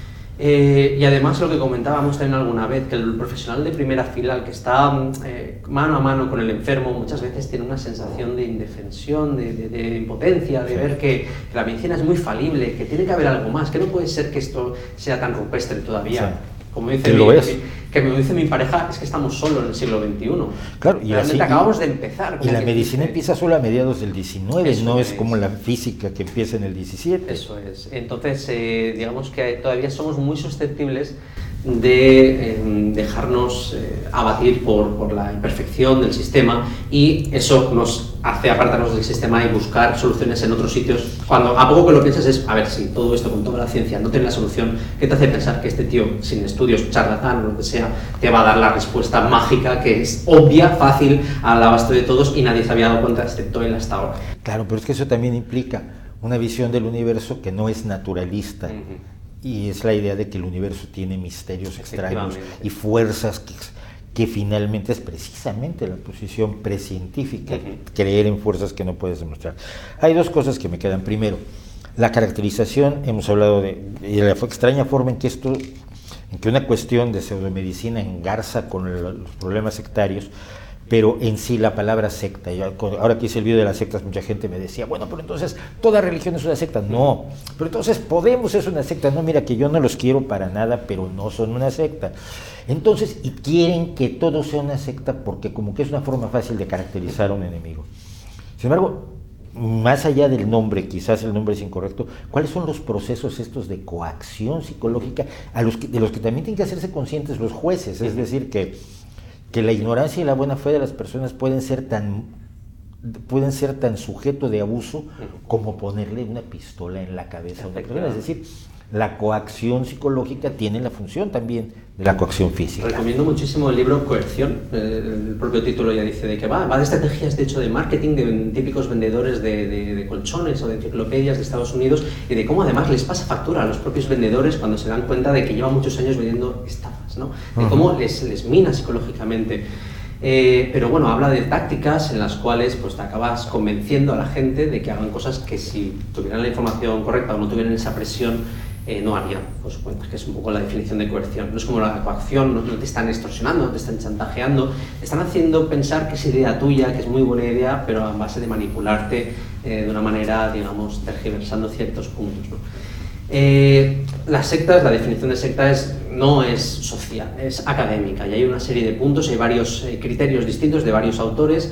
Y además lo que comentábamos también alguna vez, que el profesional de primera fila, el que está mano a mano con el enfermo, muchas veces tiene una sensación de indefensión, de impotencia, de ver que la medicina es muy falible, que tiene que haber algo más, que no puede ser que esto sea tan rupestre todavía. como dice que me dice mi pareja, es que estamos solo en el siglo XXI. Claro, y realmente acabamos de empezar. Y la medicina empieza solo a mediados del XIX, no es como la física que empieza en el XVII. Eso es. Entonces, digamos que todavía somos muy susceptibles de dejarnos abatir por la imperfección del sistema, y eso nos hace apartarnos del sistema y buscar soluciones en otros sitios, cuando a poco que lo piensas es, a ver, si todo esto con toda la ciencia no tiene la solución, ¿qué te hace pensar que este tío sin estudios, charlatán o lo que sea, te va a dar la respuesta mágica que es obvia, fácil, al abasto de todos y nadie se había dado cuenta excepto él hasta ahora? Claro, pero es que eso también implica una visión del universo que no es naturalista. Y es la idea de que el universo tiene misterios extraños y fuerzas que finalmente es precisamente la posición precientífica, creer en fuerzas que no puedes demostrar. Hay dos cosas que me quedan. Primero, la caracterización, hemos hablado de la extraña forma en que una cuestión de pseudomedicina engarza con los problemas sectarios, pero en sí la palabra secta, ahora que hice el video de las sectas, mucha gente me decía, bueno, pero entonces toda religión es una secta. No, pero entonces Podemos es una secta. No, mira, que yo no los quiero para nada, pero no son una secta. Entonces, y quieren que todo sea una secta porque como que es una forma fácil de caracterizar a un enemigo. Sin embargo, más allá del nombre, quizás el nombre es incorrecto, ¿cuáles son los procesos estos de coacción psicológica de los que también tienen que hacerse conscientes los jueces? Es decir, que la ignorancia y la buena fe de las personas pueden ser tan sujeto de abuso como ponerle una pistola en la cabeza a una persona. Es decir, la coacción psicológica tiene la función también de la coacción física. Recomiendo muchísimo el libro Coerción. El propio título ya dice de que va de estrategias de hecho de marketing de típicos vendedores de colchones o de enciclopedias de Estados Unidos, y de cómo además les pasa factura a los propios vendedores cuando se dan cuenta de que llevan muchos años vendiendo estafas, ¿no? De cómo les mina psicológicamente. Pero bueno, habla de tácticas en las cuales pues te acabas convenciendo a la gente de que hagan cosas que si tuvieran la información correcta o no tuvieran esa presión no harían, por su cuenta, que es un poco la definición de coerción. No es como la coacción, no te están extorsionando, no te están chantajeando, te están haciendo pensar que es idea tuya, que es muy buena idea, pero a base de manipularte de una manera, digamos, tergiversando ciertos puntos, ¿no? Las sectas, la definición de secta no es social, es académica, y hay una serie de puntos, hay varios criterios distintos de varios autores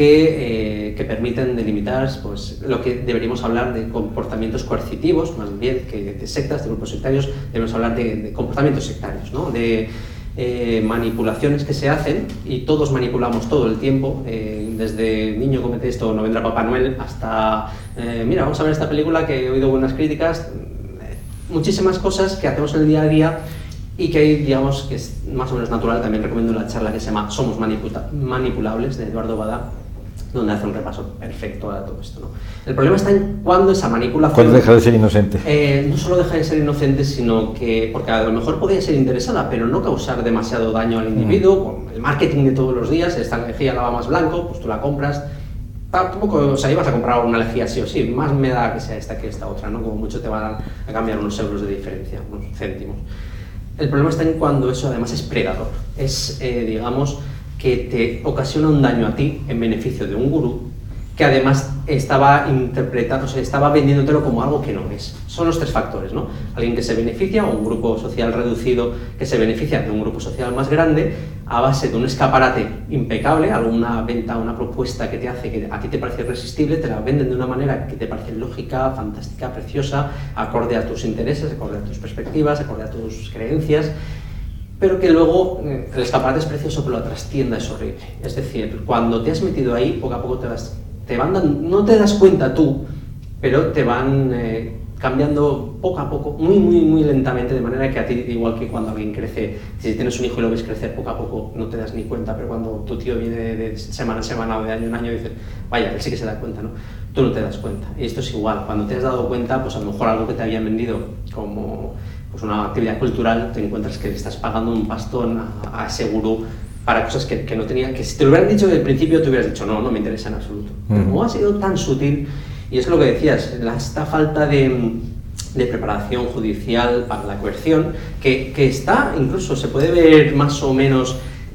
que permiten delimitar pues, lo que deberíamos hablar de comportamientos coercitivos, más bien que de sectas, de grupos sectarios. Debemos hablar de comportamientos sectarios, ¿no? De manipulaciones que se hacen, y todos manipulamos todo el tiempo, desde niño comete esto, no vendrá Papá Noel, hasta mira, vamos a ver esta película que he oído buenas críticas. Muchísimas cosas que hacemos en el día a día y que digamos que es más o menos natural. También recomiendo la charla que se llama Somos manipulables, de Eduardo Badá, donde hace un repaso perfecto a todo esto, ¿no? El problema está en cuando esa manipulación... ¿Cuándo deja de ser inocente? No solo deja de ser inocente, sino que... Porque a lo mejor podría ser interesada, pero no causar demasiado daño al individuo. Con el marketing de todos los días, esta lejía la va más blanco, pues tú la compras. Tampoco, o sea, ibas a comprar una lejía sí o sí, más me da que sea esta que esta otra, ¿no? Como mucho te van a cambiar unos euros de diferencia, unos céntimos. El problema está en cuando eso además es predador. Es, digamos, que te ocasiona un daño a ti en beneficio de un gurú que además estaba interpretando, o sea, estaba vendiéndotelo como algo que no es. Son los tres factores, ¿no? Alguien que se beneficia, o un grupo social reducido que se beneficia de un grupo social más grande a base de un escaparate impecable, alguna venta, una propuesta que te hace que a ti te parece irresistible, te la venden de una manera que te parece lógica, fantástica, preciosa, acorde a tus intereses, acorde a tus perspectivas, acorde a tus creencias, pero que luego el escaparate es precioso, pero la trastienda es horrible. Es decir, cuando te has metido ahí, poco a poco no te das cuenta tú, pero te van cambiando poco a poco, muy lentamente, de manera que a ti, igual que cuando alguien crece, si tienes un hijo y lo ves crecer poco a poco, no te das ni cuenta, pero cuando tu tío viene de semana en semana o de año en año, dices, vaya, él sí que se da cuenta, ¿no? Tú no te das cuenta. Y esto es igual, cuando te has dado cuenta, pues a lo mejor algo que te habían vendido como pues una actividad cultural, te encuentras que le estás pagando un pastón a ese gurú para cosas que no tenía, que si te lo hubieran dicho desde el principio te hubieras dicho no me interesa en absoluto. Pero como ha sido tan sutil, y es lo que decías, esta falta de preparación judicial para la coerción, que está, incluso se puede ver más o menos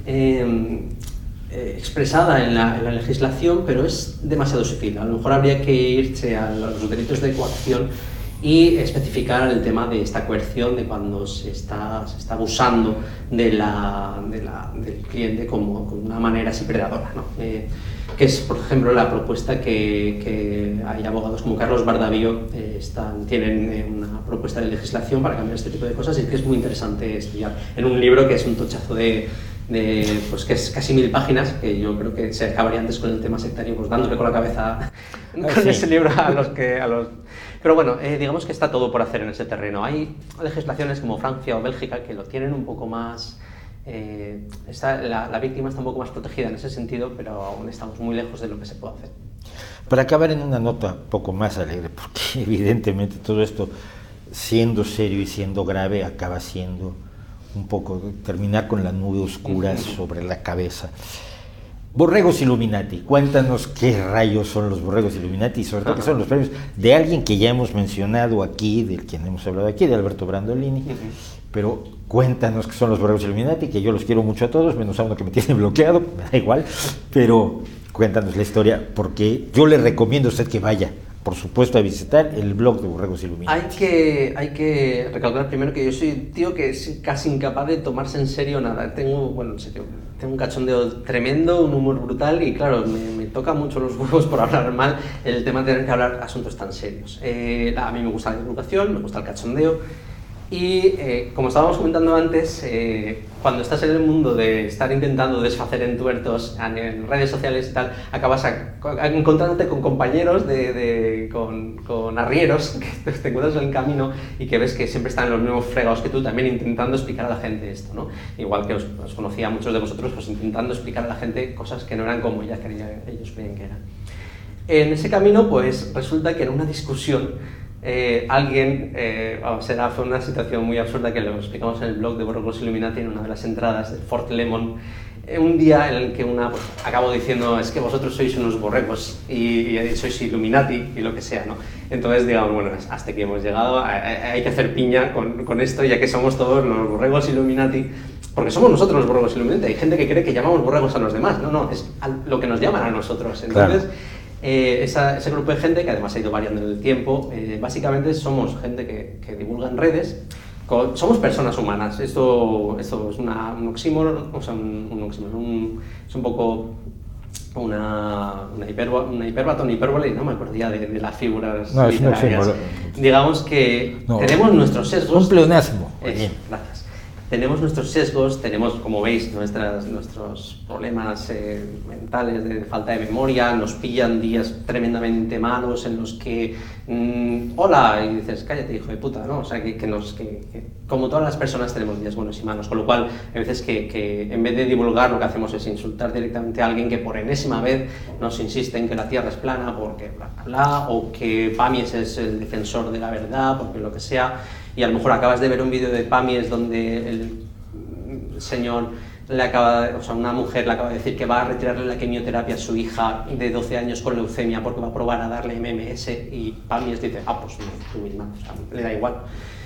expresada en la legislación, pero es demasiado sutil. A lo mejor habría que irse a los delitos de coacción y especificar el tema de esta coerción, de cuando se está abusando del cliente como una manera así predadora, ¿no? Que es, por ejemplo, la propuesta que hay abogados como Carlos Bardavío tienen una propuesta de legislación para cambiar este tipo de cosas, y que es muy interesante estudiar en un libro que es un tochazo pues que es casi 1000 páginas, que yo creo que se acabaría antes con el tema sectario, pues dándole con la cabeza con ese libro a los... Pero bueno, digamos que está todo por hacer en ese terreno. Hay legislaciones como Francia o Bélgica que lo tienen un poco más... la víctima está un poco más protegida en ese sentido, pero aún estamos muy lejos de lo que se puede hacer. Para acabar en una nota un poco más alegre, porque evidentemente todo esto, siendo serio y siendo grave, acaba siendo un poco terminar con la nube oscura sobre la cabeza. Borregos Illuminati, cuéntanos qué rayos son los Borregos Illuminati, y sobre todo qué son los premios de alguien que ya hemos mencionado aquí, del quien hemos hablado aquí, de Alberto Brandolini, pero cuéntanos qué son los Borregos Illuminati, que yo los quiero mucho a todos, menos a uno que me tiene bloqueado, me da igual, pero cuéntanos la historia, porque yo le recomiendo a usted que vaya, por supuesto, a visitar el blog de Borregos Illuminati. Hay que recalcar primero que yo soy un tío que es casi incapaz de tomarse en serio nada. Tengo un cachondeo tremendo, un humor brutal, y claro, me toca mucho los huevos por hablar mal el tema de tener que hablar asuntos tan serios. A mí me gusta la divulgación, me gusta el cachondeo, y como estábamos comentando antes, cuando estás en el mundo de estar intentando desfacer entuertos en redes sociales y tal, acabas encontrándote con compañeros, con arrieros que te encuentras en el camino y que ves que siempre están los mismos fregados que tú, también intentando explicar a la gente esto, ¿no? Igual que os conocía a muchos de vosotros, pues intentando explicar a la gente cosas que no eran como ellos creían que eran. En ese camino, pues resulta que en una discusión fue una situación muy absurda que lo explicamos en el blog de Borregos Illuminati, en una de las entradas de Fort Lemon, un día en el que acabo diciendo, es que vosotros sois unos borregos y sois Illuminati y lo que sea, ¿no? Entonces, digamos, bueno, hasta aquí hemos llegado, hay que hacer piña con esto, ya que somos todos los Borregos Illuminati, porque somos nosotros los Borregos Illuminati. Hay gente que cree que llamamos borregos a los demás, no, es lo que nos llaman a nosotros. Entonces, claro. Ese grupo de gente, que además ha ido variando en el tiempo, básicamente somos gente que divulga en redes, somos personas humanas. Esto es un oxímoron, o sea, es un poco una hipérbole, no me acordía de las figuras literarias. Digamos que tenemos nuestros sesgos. Un pleonasmo. Gracias. Tenemos nuestros sesgos, tenemos, como veis, nuestros problemas mentales de falta de memoria, nos pillan días tremendamente malos en los que hola, y dices, cállate, hijo de puta, ¿no? O sea, que como todas las personas tenemos días buenos y malos, con lo cual hay veces que en vez de divulgar lo que hacemos es insultar directamente a alguien que por enésima vez nos insiste en que la Tierra es plana porque bla, bla, bla, o que Pamies es el defensor de la verdad, porque lo que sea. Y a lo mejor acabas de ver un vídeo de Pamies donde el señor una mujer le acaba de decir que va a retirarle la quimioterapia a su hija de 12 años con leucemia porque va a probar a darle MMS, y Pamies dice, pues no, tú misma, o sea, le da igual.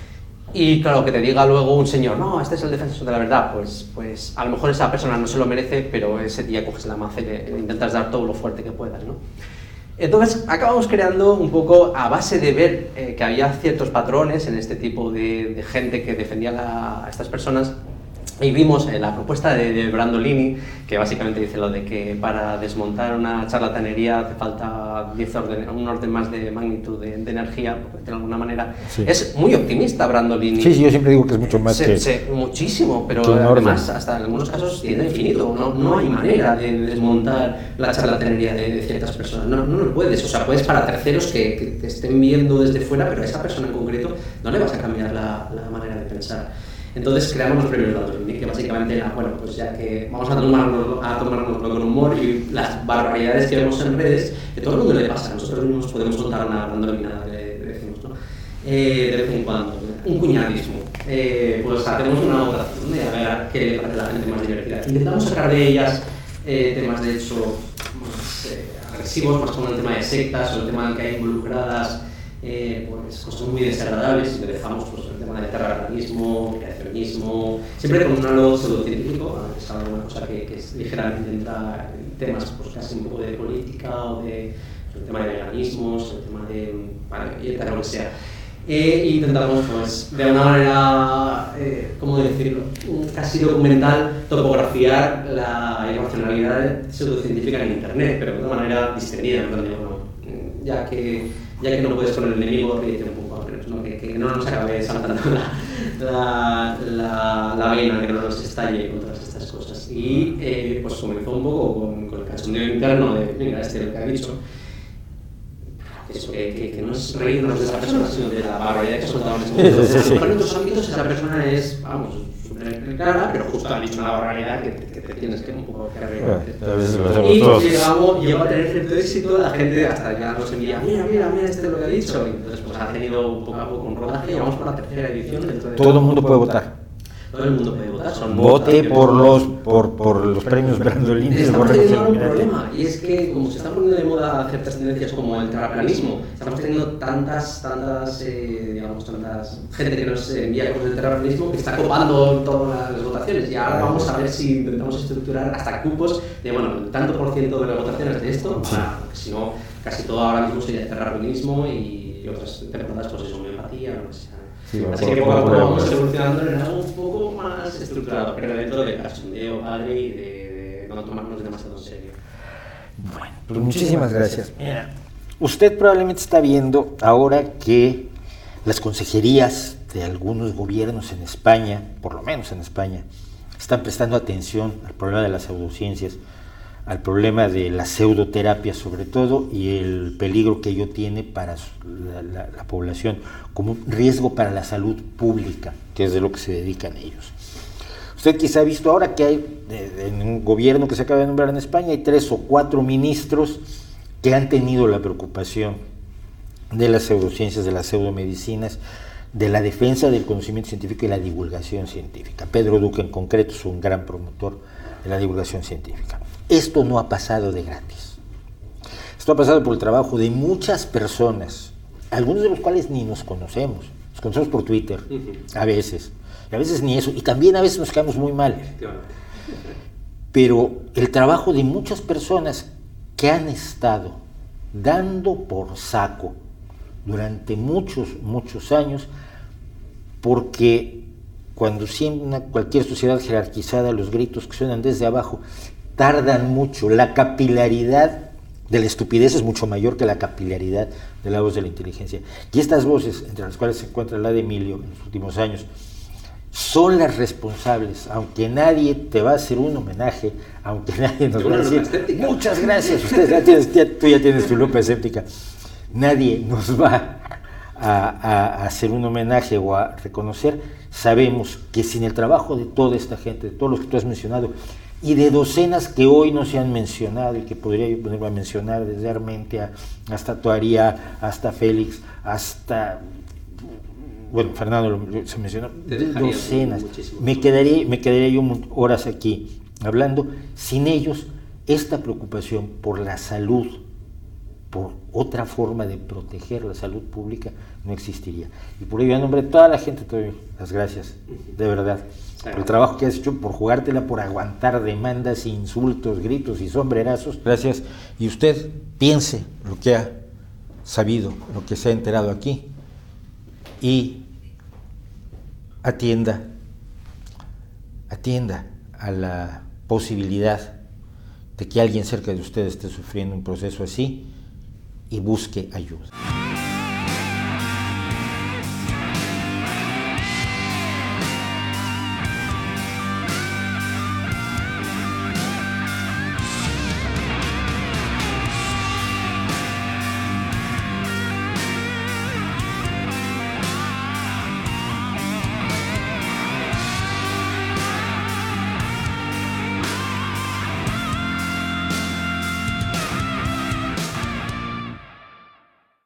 Y claro, que te diga luego un señor, no, este es el defensor de la verdad, pues a lo mejor esa persona no se lo merece, pero ese día coges la maza y le intentas dar todo lo fuerte que puedas, ¿no? Entonces acabamos creando un poco, a base de ver que había ciertos patrones en este tipo de gente que defendía a estas personas, y vimos la propuesta de Brandolini, que básicamente dice lo de que para desmontar una charlatanería hace falta un orden más de magnitud de energía, porque de alguna manera. Sí. Es muy optimista Brandolini. Sí, yo siempre digo que es mucho más muchísimo, pero además hasta en algunos casos tiene infinito. No hay manera de desmontar la charlatanería de ciertas personas. No lo puedes. O sea, puedes para terceros que te estén viendo desde fuera, pero a esa persona en concreto no le vas a cambiar la manera de pensar. Entonces creamos los premios Brandolini, que básicamente era, bueno, pues ya que vamos a tomárnoslo con humor, y las barbaridades que vemos en redes, que todo el mundo le pasa, nosotros mismos podemos contar una Brandolina, le decimos, ¿no? De vez en cuando, un cuñadismo. Pues hacemos una votación de a ver qué le parece a la gente más divertida. Intentamos sacar de ellas temas de hecho más agresivos, más como el tema de sectas o el tema en que hay involucradas pues cosas muy desagradables, y le dejamos pues, el tema del terraplanismo, creacionismo, siempre con un halo pseudocientífico, es alguna cosa que es ligeramente entra en temas pues, casi un poco de política o de el tema de veganismos, el tema de dieta, lo que sea. Intentamos, pues, de una manera, ¿cómo decirlo?, casi documental, topografiar la irracionalidad pseudocientífica en Internet, pero de una manera distendida, en plan de, bueno, ya que no puedes con el enemigo, ríete un poco, ¿no? Que no nos acabe saltando la vena, que no nos estalle con todas estas cosas. Y pues comenzó un poco con el cachondeo interno de, venga, lo que ha dicho, eso, que no es reírnos de esa persona, sino de la barbaridad que ha soltado en ese momento. En otros ámbitos esa persona es, vamos, súper clara, pero justo ha dicho una barbaridad que te tienes que un poco que reír. Y llegó a tener cierto éxito, la gente hasta ya nos envía, mira, este es lo que ha dicho. Y entonces pues ha tenido poco a poco un rodaje y vamos por la tercera edición. Todo el mundo puede votar. Todo el mundo puede votar. Vote por los premios Brandolini. Estamos teniendo un problema, y es que como se están poniendo de moda ciertas tendencias como el terraplanismo, estamos teniendo tantas gente que nos envía cosas del terraplanismo que está copando todas las votaciones. Y ahora vamos a ver si intentamos estructurar hasta cupos de, bueno, el tanto por ciento de las votaciones de esto, porque si no, casi todo ahora mismo sería terraplanismo y otras temporadas, pues eso, homeopatía, lo que sea. Sí, así que poco a poco vamos evolucionando en algo un poco más estructurado, pero dentro del cachondeo padre y de no tomarnos demasiado en serio. Bueno, pues muchísimas gracias. Mira, usted probablemente está viendo ahora que las consejerías de algunos gobiernos en España, por lo menos en España, están prestando atención al problema de las pseudociencias, al problema de la pseudoterapia sobre todo, y el peligro que ello tiene para la población, como un riesgo para la salud pública, que es de lo que se dedican ellos. Usted quizá ha visto ahora que hay, en un gobierno que se acaba de nombrar en España, hay 3 o 4 ministros que han tenido la preocupación de las pseudociencias, de las pseudomedicinas, de la defensa del conocimiento científico y la divulgación científica. Pedro Duque en concreto es un gran promotor de la divulgación científica. Esto no ha pasado de gratis. Esto ha pasado por el trabajo de muchas personas, algunos de los cuales ni nos conocemos por Twitter, a veces ni eso, y también a veces nos caemos muy mal. Pero el trabajo de muchas personas que han estado dando por saco durante muchos años, porque cuando cualquier sociedad jerarquizada, los gritos que suenan desde abajo tardan mucho. La capilaridad de la estupidez es mucho mayor que la capilaridad de la voz de la inteligencia. Y estas voces, entre las cuales se encuentra la de Emilio en los últimos años, son las responsables, aunque nadie te va a hacer un homenaje, aunque nadie nos va a decir muchas gracias, tú ya tienes tu lupa escéptica, nadie nos va a hacer un homenaje o a reconocer. Sabemos que sin el trabajo de toda esta gente, de todos los que tú has mencionado, y de docenas que hoy no se han mencionado y que podría yo ponerme a mencionar, desde Armentia hasta Tuaría, hasta Félix, hasta, bueno, Fernando se mencionó, docenas. Me quedaría yo horas aquí hablando. Sin ellos, esta preocupación por la salud, por otra forma de proteger la salud pública, no existiría. Y por ello, en nombre de toda la gente, te doy las gracias, de verdad, por el trabajo que has hecho, por jugártela, por aguantar demandas, insultos, gritos y sombrerazos. Gracias. Y usted piense lo que ha sabido, lo que se ha enterado aquí, y atienda a la posibilidad de que alguien cerca de usted esté sufriendo un proceso así, y busque ayuda.